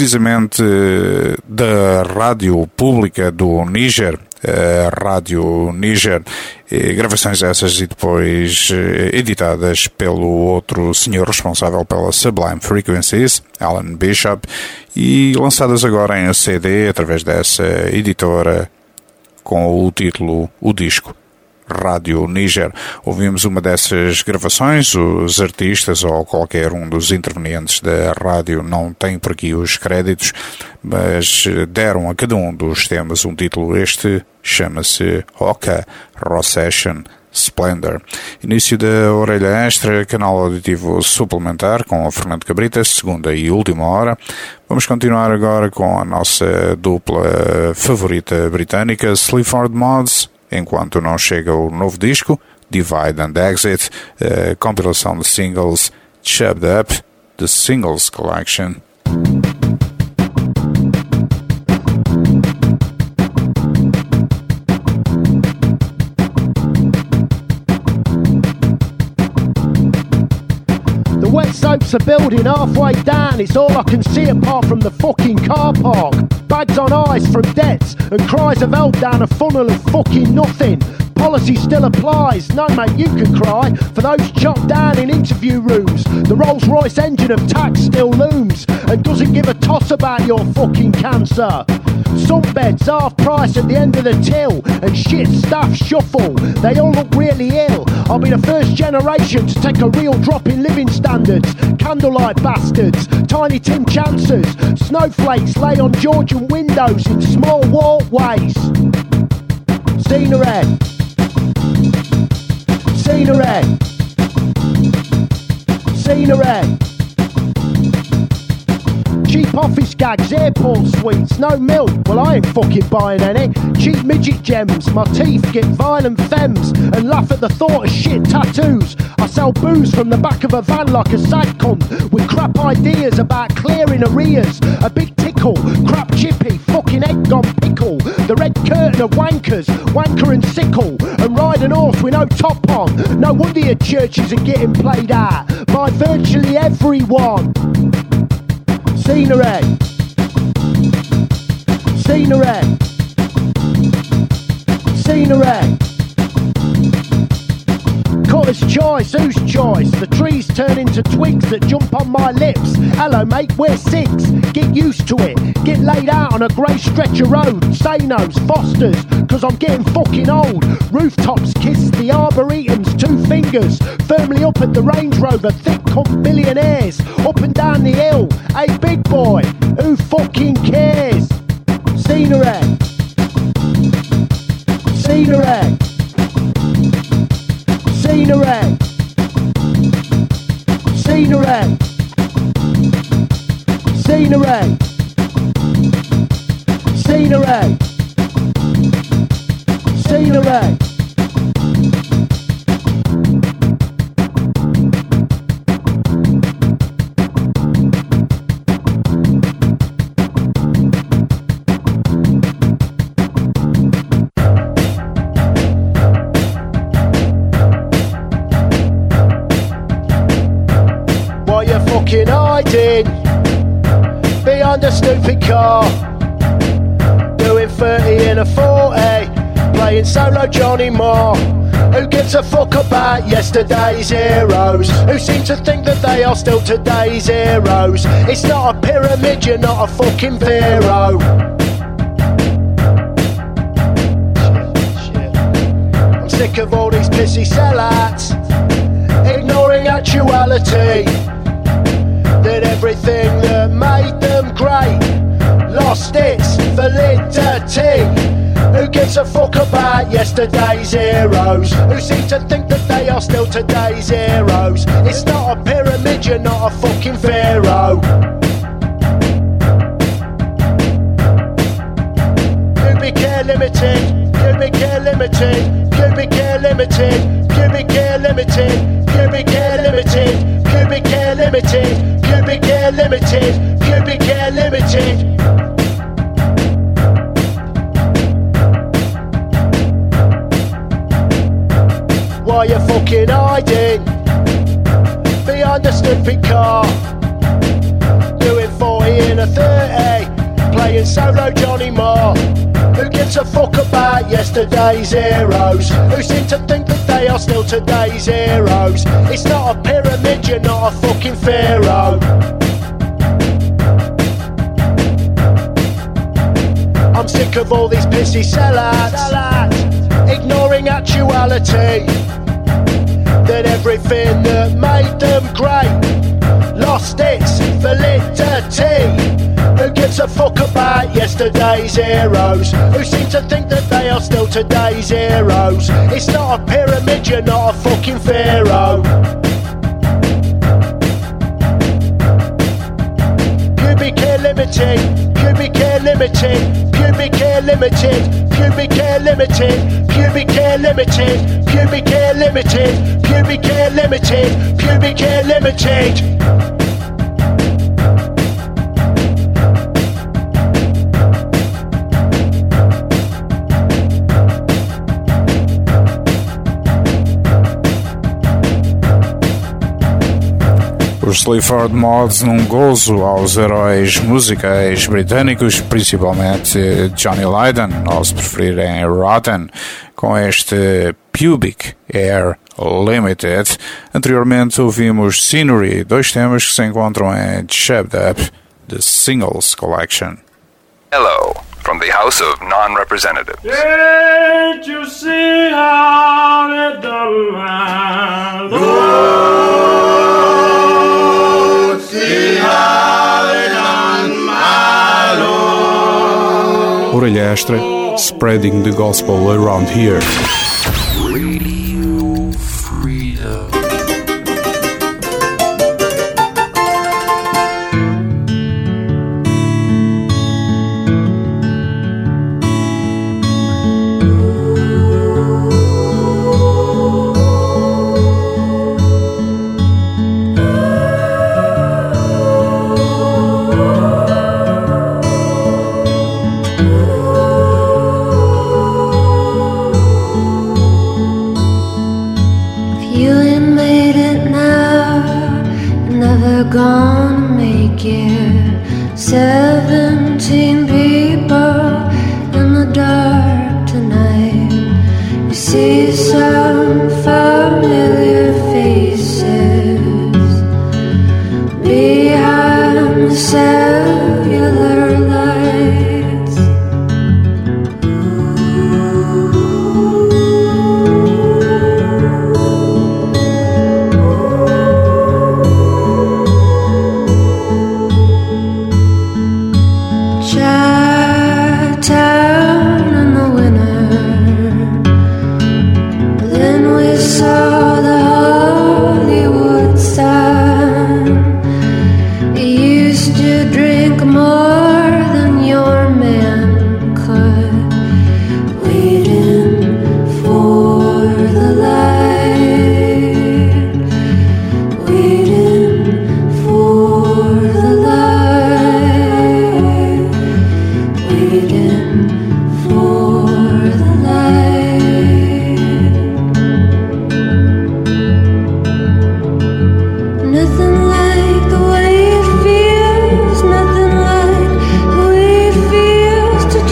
precisamente da Rádio Pública do Níger, Rádio Níger, gravações essas e depois editadas pelo outro senhor responsável pela Sublime Frequencies, Alan Bishop, e lançadas agora em CD através dessa editora com o título O Disco, Rádio Níger. Ouvimos uma dessas gravações, os artistas ou qualquer um dos intervenientes da rádio não tem por aqui os créditos, mas deram a cada um dos temas um título. Este chama-se Hoka Rossession Splendor. Início da Orelha Extra, canal auditivo suplementar com o Fernando Cabrita, segunda e última hora. Vamos continuar agora com a nossa dupla favorita britânica, Sleaford Mods, enquanto não chega o novo disco, Divide and Exit, a compilação de singles Chubbed Up, The Singles Collection. The wet soaps are building halfway down, it's all I can see apart from the fucking car park. Bags on ice from debts and cries of help down a funnel of fucking nothing. Policy still applies, no mate you can cry for those chopped down in interview rooms. The Rolls Royce engine of tax still looms and doesn't give a toss about your fucking cancer. Sunbeds half price at the end of the till and shit staff shuffle, they all look really ill. I'll be the first generation to take a real drop in living standards. Candlelight bastards, Tiny Tim Chancers, snowflakes lay on Georgian windows in small walkways. Scenery, scenery, scenery. Cheap office gags, airport suites, no milk, well I ain't fucking buying any. Cheap midget gems, my teeth get violent femmes and laugh at the thought of shit tattoos. I sell booze from the back of a van like a sad cunt with crap ideas about clearing arrears. A big tickle, crap chippy, fucking egg gone pickle. The red curtain of wankers, wanker and sickle, and ride an horse with no top on. No wonder your churches are getting played out by virtually everyone. Scenery, scenery, scenery. Cutter's choice, whose choice? The trees turn into twigs that jump on my lips. Hello mate, we're six, get used to it. Get laid out on a grey stretch of road. Sanos, Fosters, cause I'm getting fucking old. Rooftops kiss the Arboretum's 2 fingers. Firmly up at the Range Rover, thick cunt billionaires. Up and down the hill, hey big boy, who fucking cares? Scenery, scenery, scenery, scenery, scenery, scenery, scenery. Hiding behind a stupid car, doing 30 in a 40, playing solo Johnny Marr. Who gives a fuck about yesterday's heroes? Who seem to think that they are still today's heroes? It's not a pyramid, you're not a fucking pharaoh. I'm sick of all these pissy sellouts, ignoring actuality. That everything that made them great lost its validity. Who gives a fuck about yesterday's heroes? Who seem to think that they are still today's heroes? It's not a pyramid, you're not a fucking pharaoh. Pubic hair limited, pubic hair limited, pubic hair limited, pubic hair limited, pubic hair limited, pubic hair limited, pubic hair limited, pubic hair limited. Why you fucking hiding behind the stupid car, doing 40 in a 30? playing solo Johnny Marr. Who gives a fuck about yesterday's heroes? Who seem to think that they are still today's heroes? It's not a pyramid, you're not a fucking pharaoh. I'm sick of all these pissy sellouts, ignoring actuality, that everything that made them great lost its validity. Who gives a fuck about yesterday's heroes? Who seem to think that they are still today's heroes? It's not a pyramid, you're not a fucking pharaoh. Pubic hair limited, pubic hair limited, pubic hair limited, pubic hair limited, pubic hair limited, pubic hair limited, pubic hair limited, pubic hair limited. Os Sleaford Mods num gozo aos heróis musicais britânicos, principalmente Johnny Lydon, ou se preferirem Rotten, com este Pubic Hair Limited. Anteriormente ouvimos Scenery, dois temas que se encontram em Shoved Up, The Singles Collection. Hello, from the House of Non-Representatives. Can't you see how it done my Lord? See how it done my Lord. Orelha Extra, spreading the gospel around here. Radio Freedom. Gonna make it 17 people in the dark tonight. You see some familiar faces behind the cellular lights. Chi-town in the winter. Then we saw the Hollywood sign. You used to drink more than your man could, waiting for the light, waiting for the light, waiting for the light. Nothing like the way it feels, nothing like the way it feels to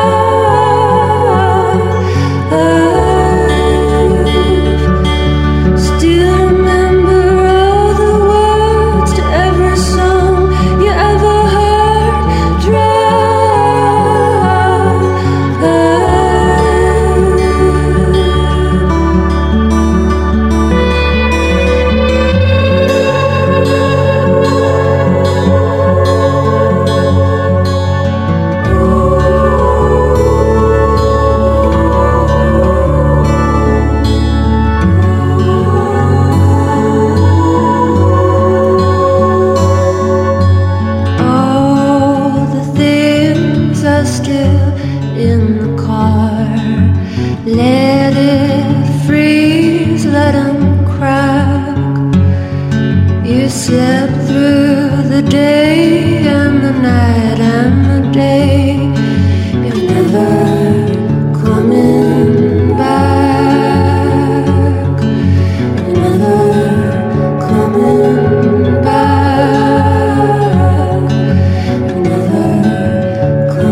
drive. Still remember all the words to every song you ever heard. All the things are still in the car. Let it freeze, let 'em crack. You slept through the day and the night and the day. You're never coming back. You're never coming back. You're never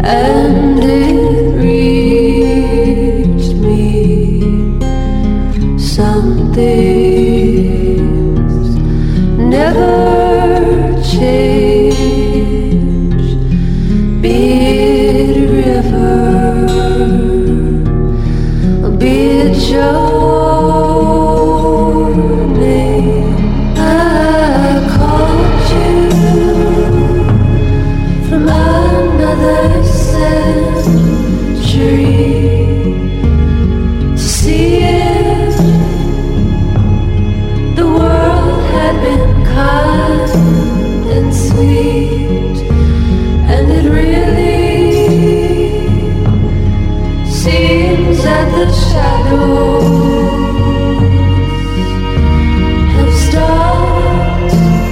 and it reached me. Some things never change, be it a river, be it your name. I called you from another century to see if the world had been kind and sweet, and it really seems that the shadows have stopped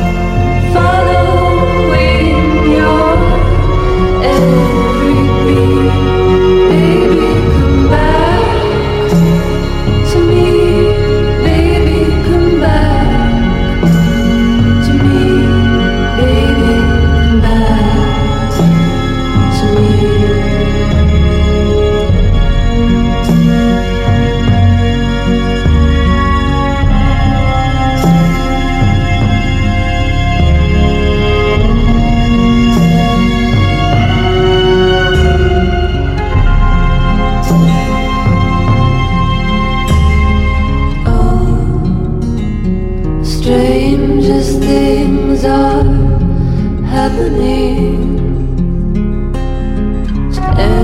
following your every beat. Baby, come back to me. Baby, come back to me. Baby, come back to me. Strangest things are happening to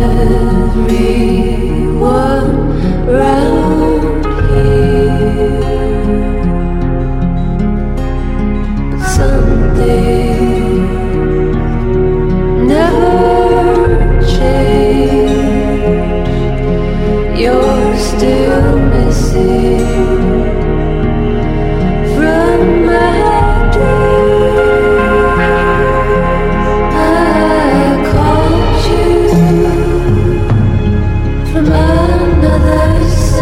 everyone round here, but something never changed. You're still missing from my dreams. I called you from another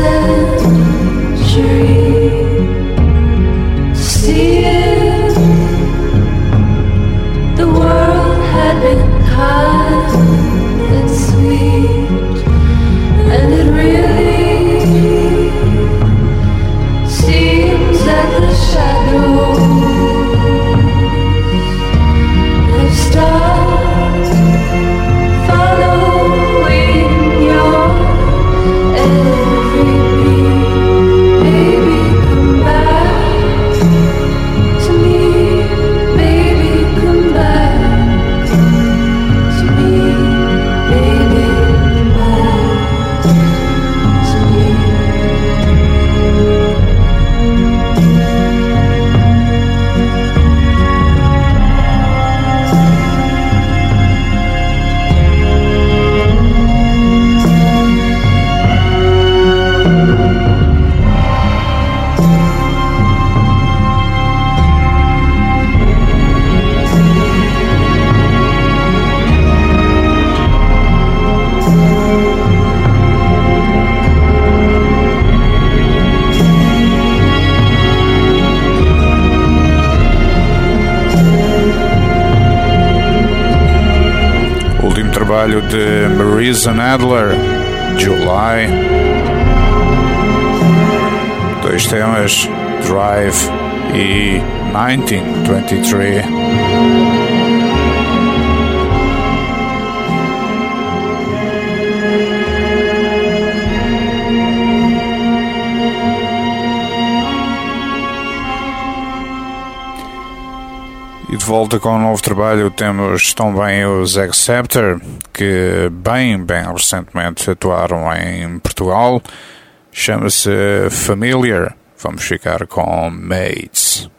century to see if the world had been kind and sweet, and it really seems that the shadows have stopped following your every beat. Baby, come back to me. Baby, come back to me. Baby, come back to me. Último trabalho de Marisa Nadler, July. Dois temas, Drive e 1923. E de volta com um novo trabalho temos também os Acceptor, que bem recentemente atuaram em Portugal. Chama-se Familiar. Vamos ficar com Mates.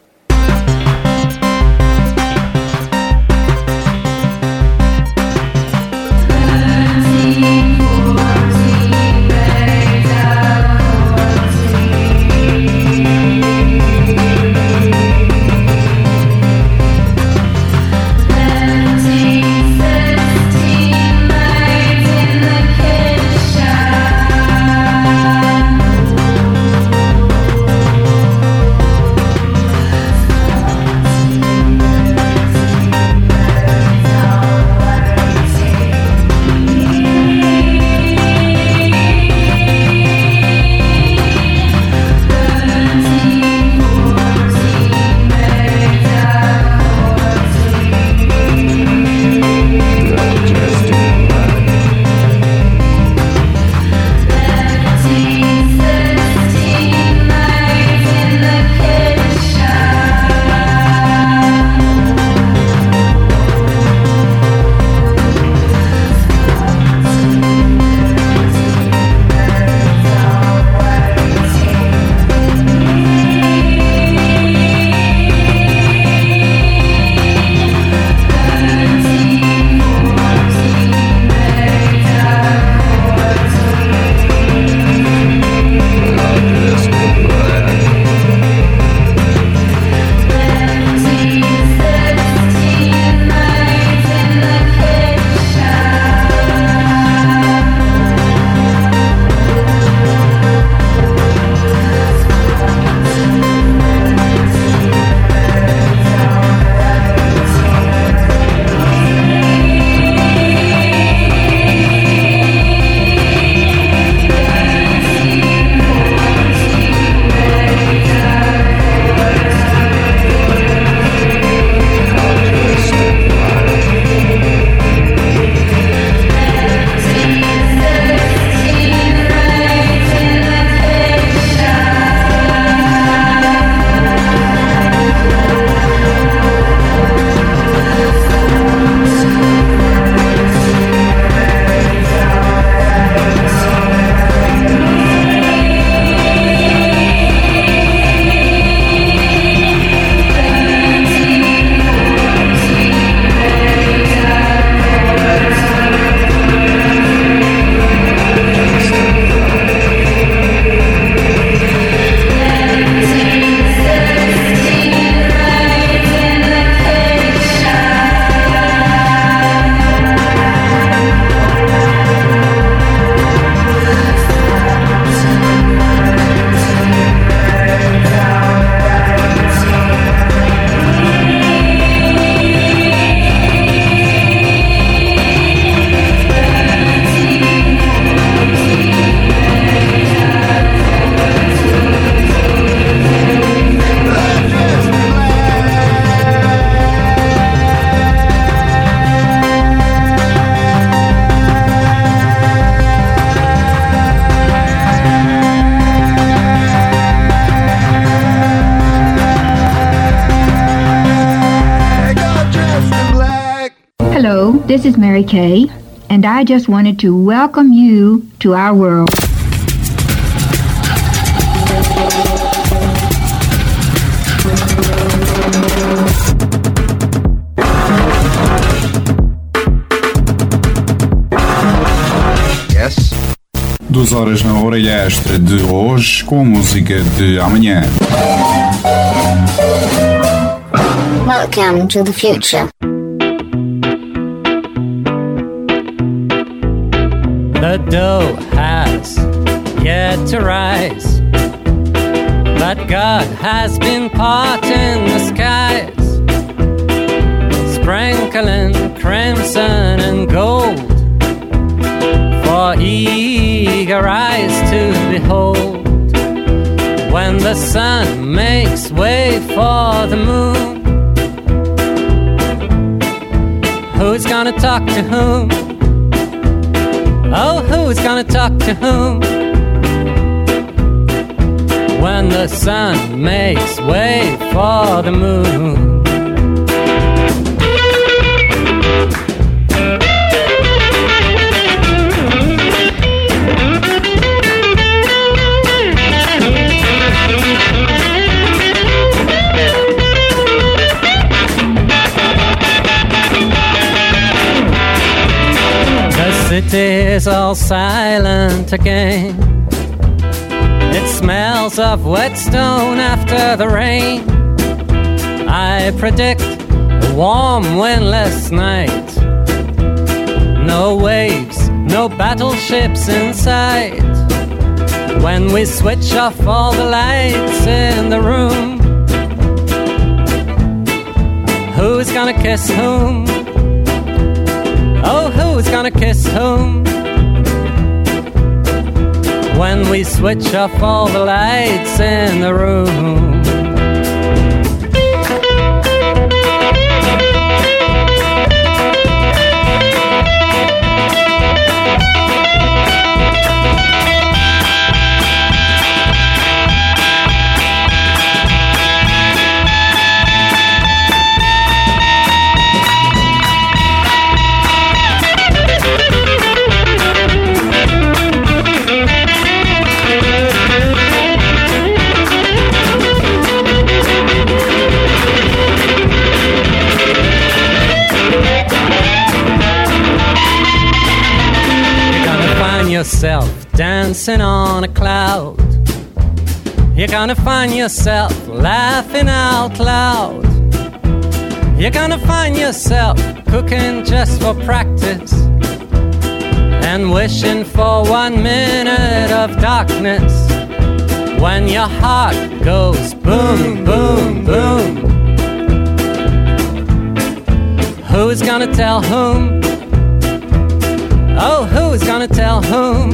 Hello, this is Mary Kay, and I just wanted to welcome you to our world. Yes. 2 horas na orelha extra de hoje com a música de amanhã. Welcome to the future. The dough has yet to rise, but God has been parting the skies, sprinkling crimson and gold for eager eyes to behold. When the sun makes way for the moon, who's gonna talk to whom? Oh, who's gonna talk to whom? When the sun makes way for the moon. The city is all silent again. It smells of wet stone after the rain. I predict a warm, windless night. No waves, no battleships in sight. When we switch off all the lights in the room, who's gonna kiss whom? Oh, who's gonna kiss whom? When we switch off all the lights in the room. Yourself dancing on a cloud. You're gonna find yourself laughing out loud. You're gonna find yourself cooking just for practice and wishing for 1 minute of darkness when your heart goes boom, boom, boom. Who's gonna tell whom? Oh, who's gonna tell whom?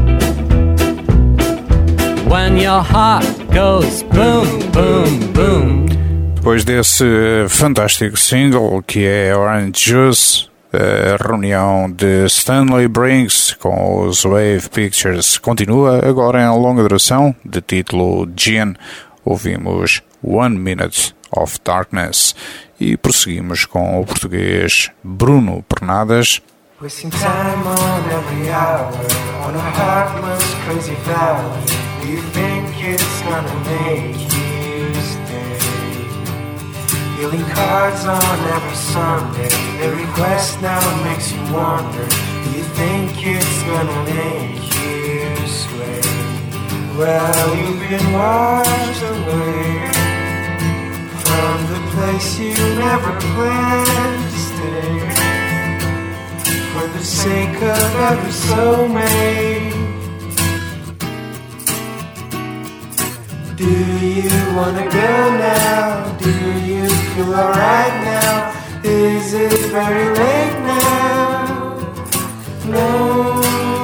When your heart goes boom, boom, boom. Depois desse fantástico single que é Orange Juice, a reunião de Stanley Brinks com os Wave Pictures continua agora em longa duração, de título Gin. Ouvimos 1 Minute of Darkness e prosseguimos com o português Bruno Pernadas. Wasting time on every hour, on a heartless, crazy vow. Do you think it's gonna make you stay? Dealing cards on every Sunday, the request now makes you wonder. Do you think it's gonna make you sway? Well, you've been washed away from the place you never planned to stay. For the sake of every soulmate, do you wanna go now? Do you feel alright now? Is it very late now? No.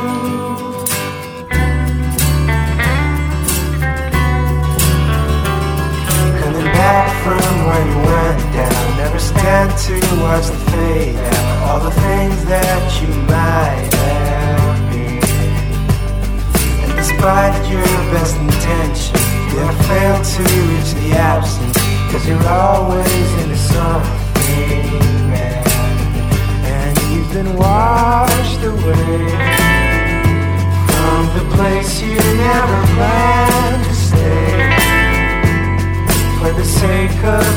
Coming back from where you went down, never stand to watch the fade out. All the things that you might have been, and despite your best intention, you have failed to reach the absence, 'cause you're always into something, man.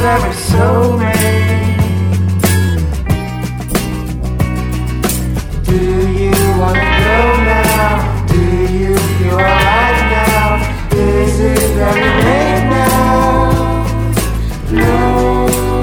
every soulmate. Do you wanna go now? Do you feel alright now? Is it very late now? No.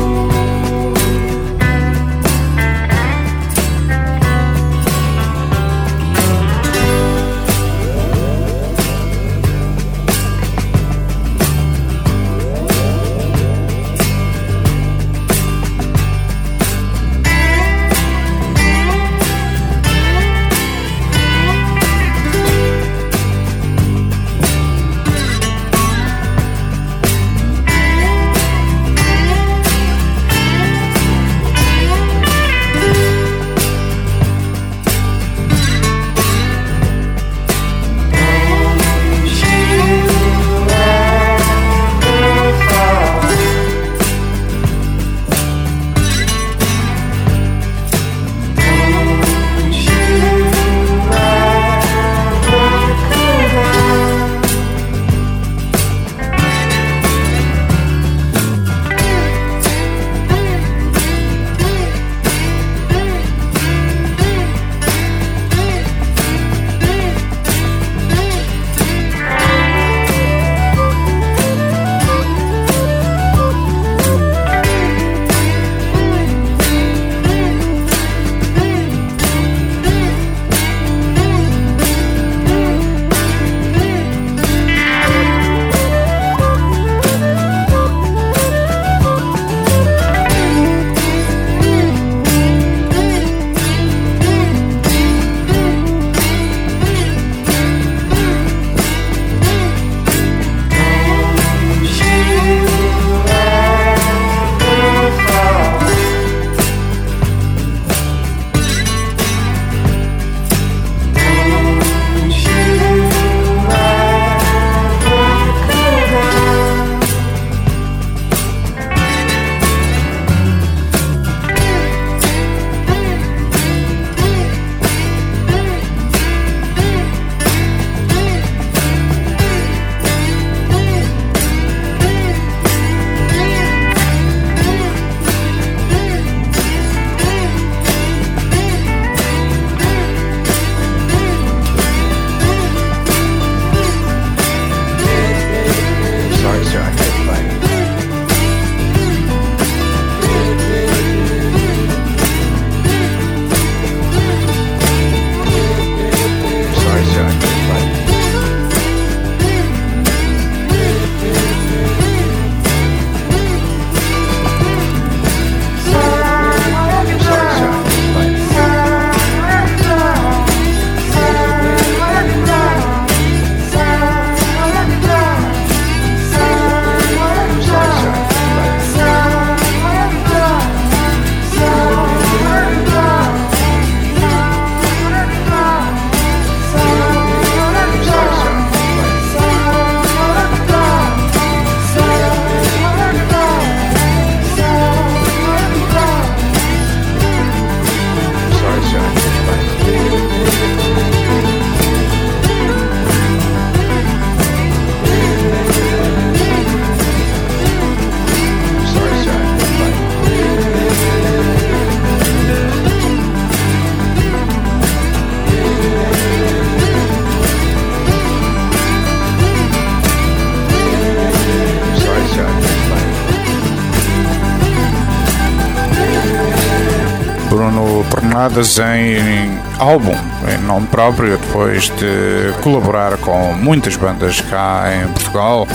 Tornadas em álbum, em nome próprio, depois de colaborar com muitas bandas cá em Portugal.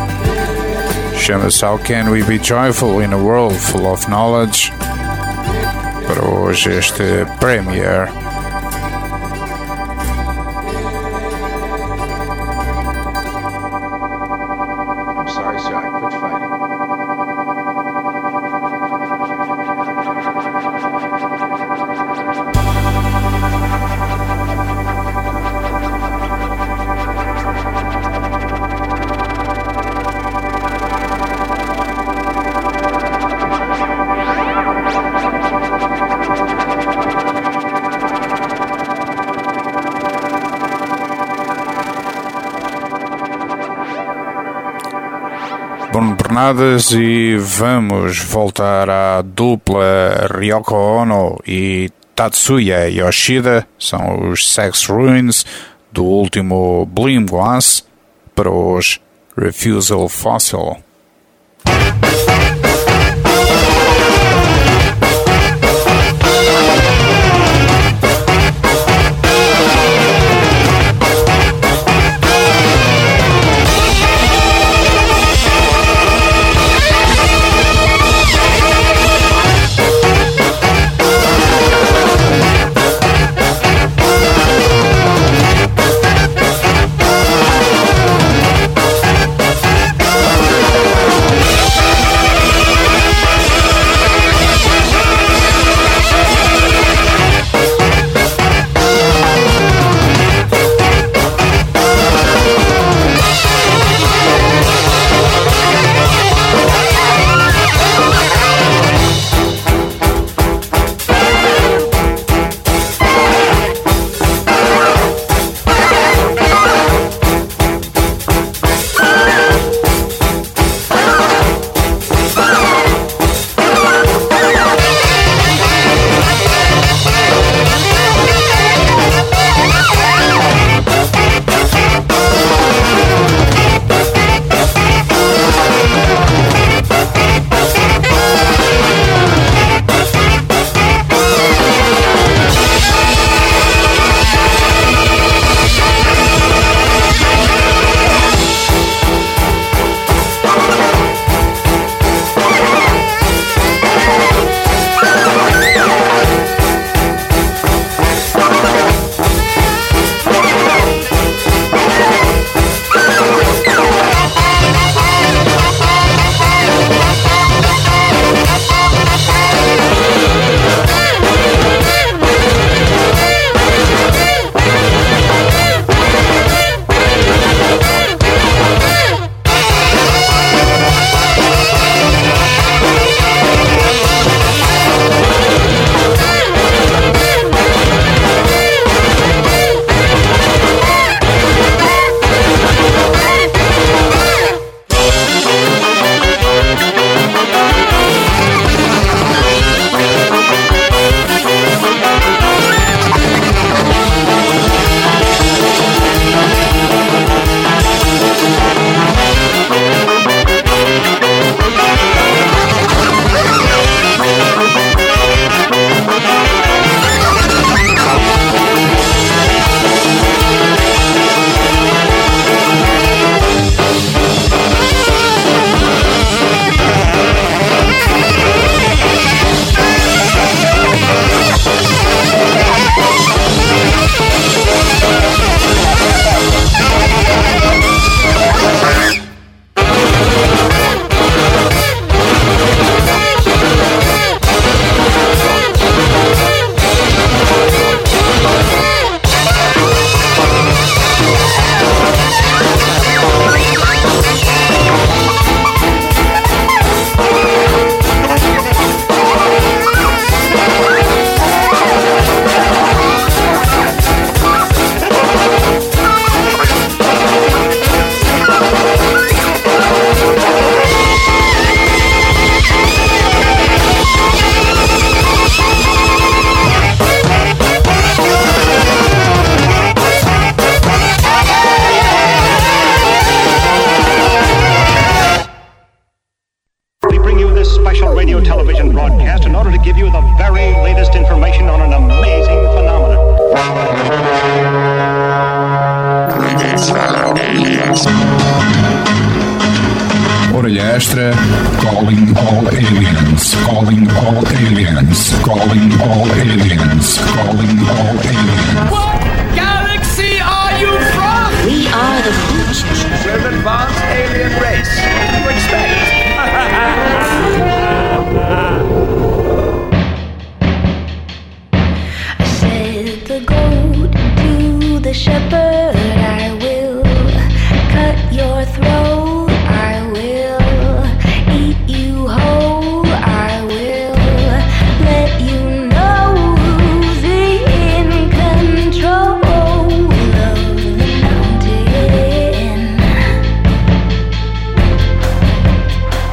Chama-se How Can We Be Joyful in a World Full of Knowledge. Para hoje este Premiere. jornadas e vamos voltar à dupla Ryoko Ono e Tatsuya Yoshida, são os Sex Ruins do último Blim Glass, para os Refusal Fossil. Orelha extra, calling all aliens, calling all aliens, calling all aliens, calling all aliens. What galaxy are you from? We are the future. We're an advanced alien race. What do you expect? I said the goat to the shepherd, I will cut your throat. I will eat you whole. I will let you know who's in control of the mountain.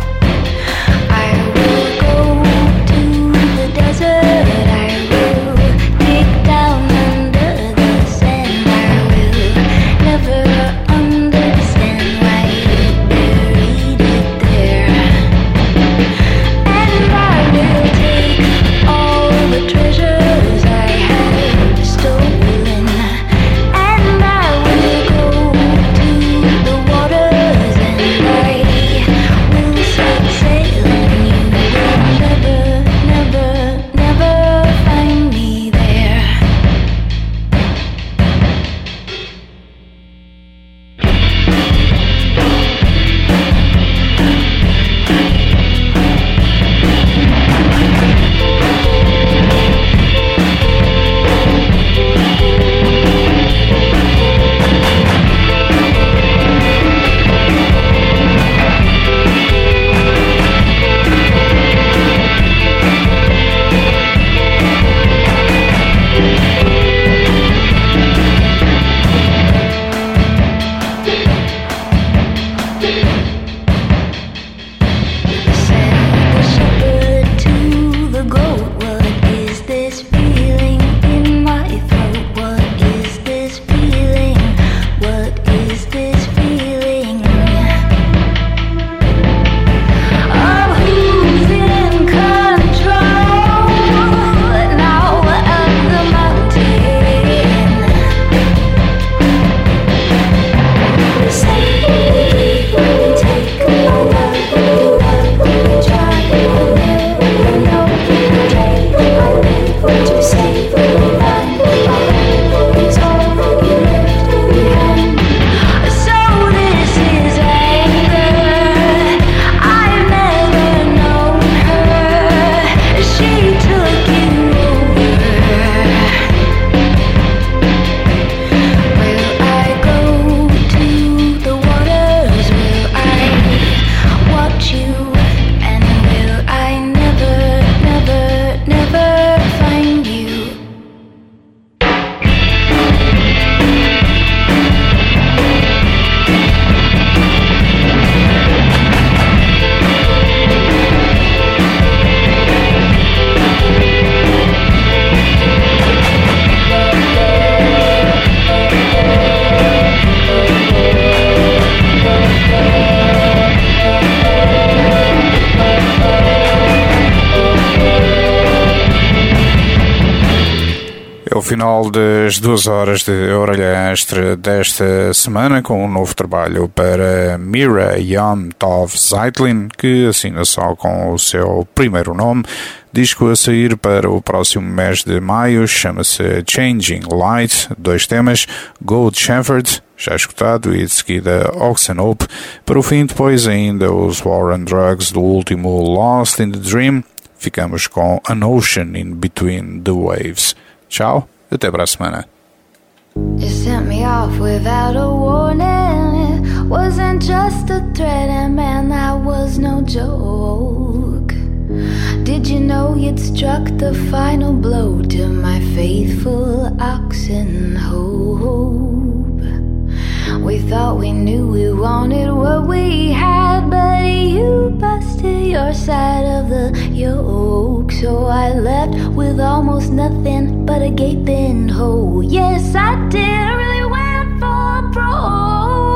É o final das 2 horas de orelha extra desta semana, com um novo trabalho para Mira Yom Tov Zeitlin, que assina só com o seu primeiro nome. Disco a sair para o próximo mês de maio, chama-se Changing Light, 2 temas, Gold Shepherd, já escutado, e de seguida Oxen Hope. Para o fim, depois ainda os War on Drugs do último Lost in the Dream. Ficamos com An Ocean in Between the Waves. Tchau, até para a semana. You sent me off without a warning. It wasn't just a threat, and man, that was no joke. Did you know you'd struck the final blow to my faithful oxen hope? We thought we knew we wanted what we had, but you busted your side of the yoke. So I left with almost nothing but a gaping hole. Yes, I did, I really went for broke.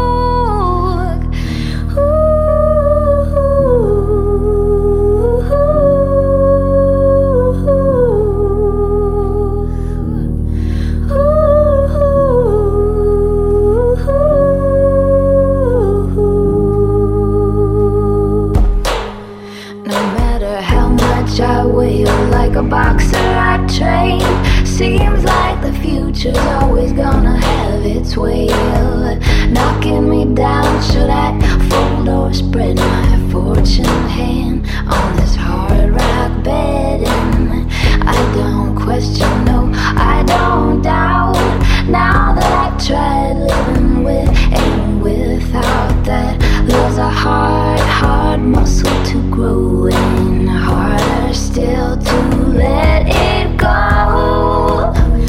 I wail like a boxer I train. Seems like the future's always gonna have its way of knocking me down. Should I fold or spread my fortune hand on this hard rock bed? And I don't question, no, I don't doubt. Now that I've tried living with and without that, there's a hard muscle to grow and harder still to let it go.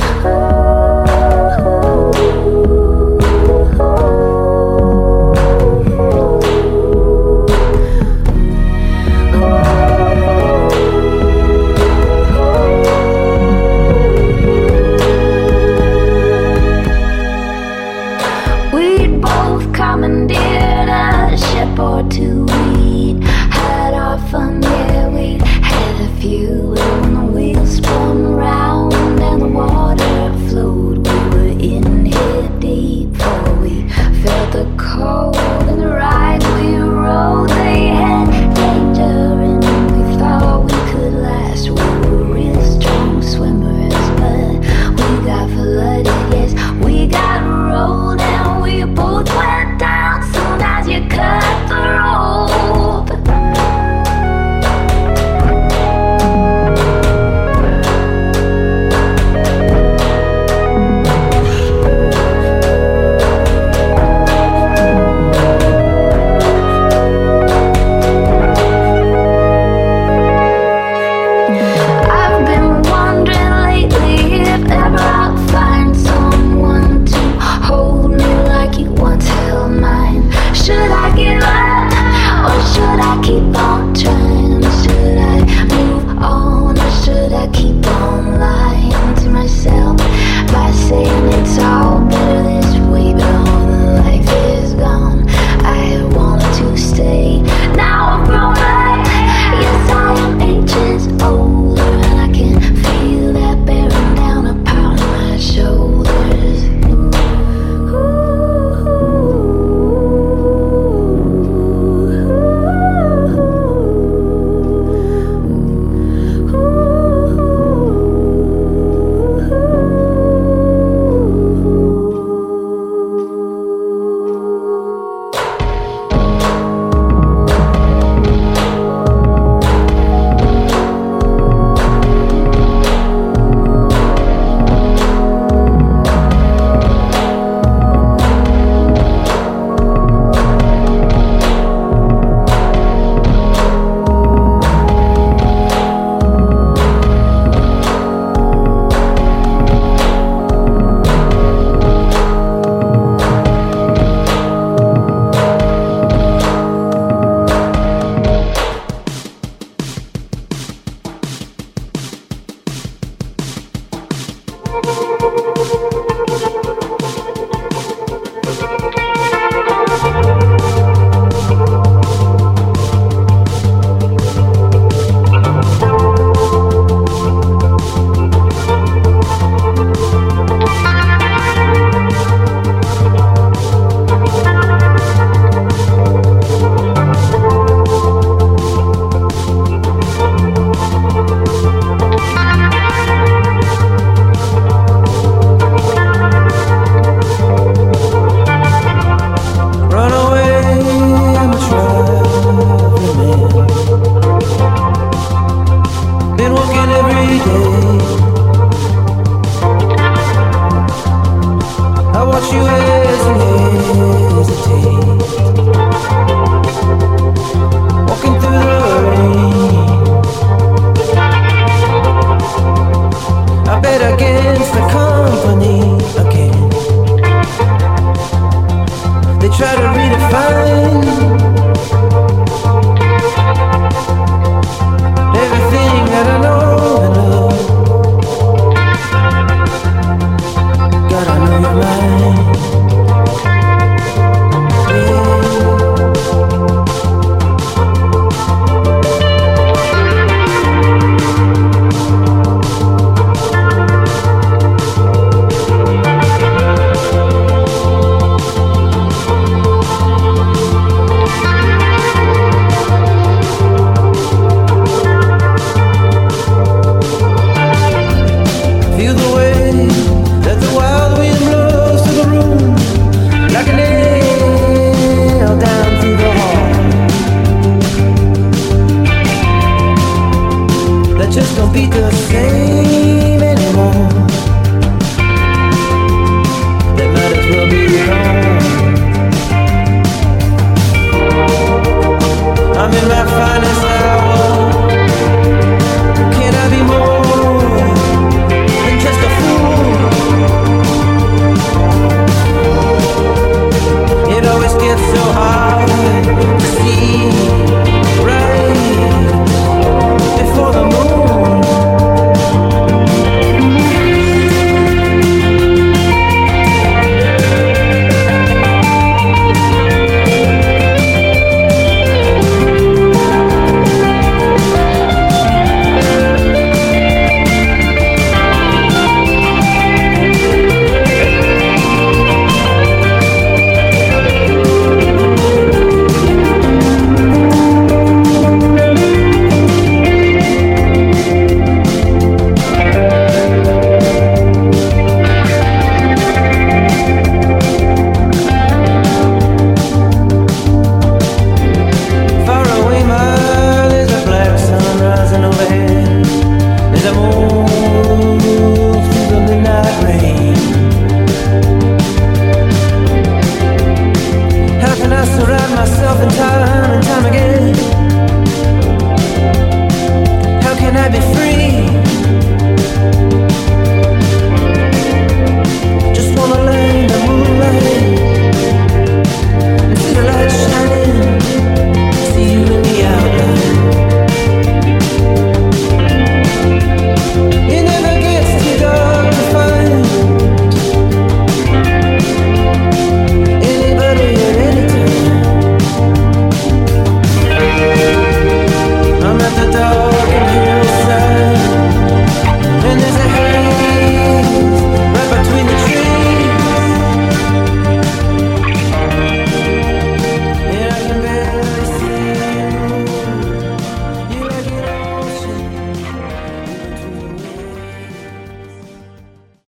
We'd both commandeered a ship or two. We'd had our fun, yeah, we had a few. When the wheels spun round and the water flowed, we were in here deep, for we felt the cold. And the ride we rode, they had danger, and we thought we could last. We were real strong swimmers, but we got flooded, yes, we got rolled, and we both went down soon as you cut the rope. I've been wondering lately if ever I'll find someone to hold me like you once held mine. Should I give up, or should I keep on trying? Should I move on, or should I keep on lying to myself by saying it's all better this way? But all the life is gone. I had wanted to stay. Now I'm grown up, yes I am ages older, and I can feel that bearing down upon my shoulders. against the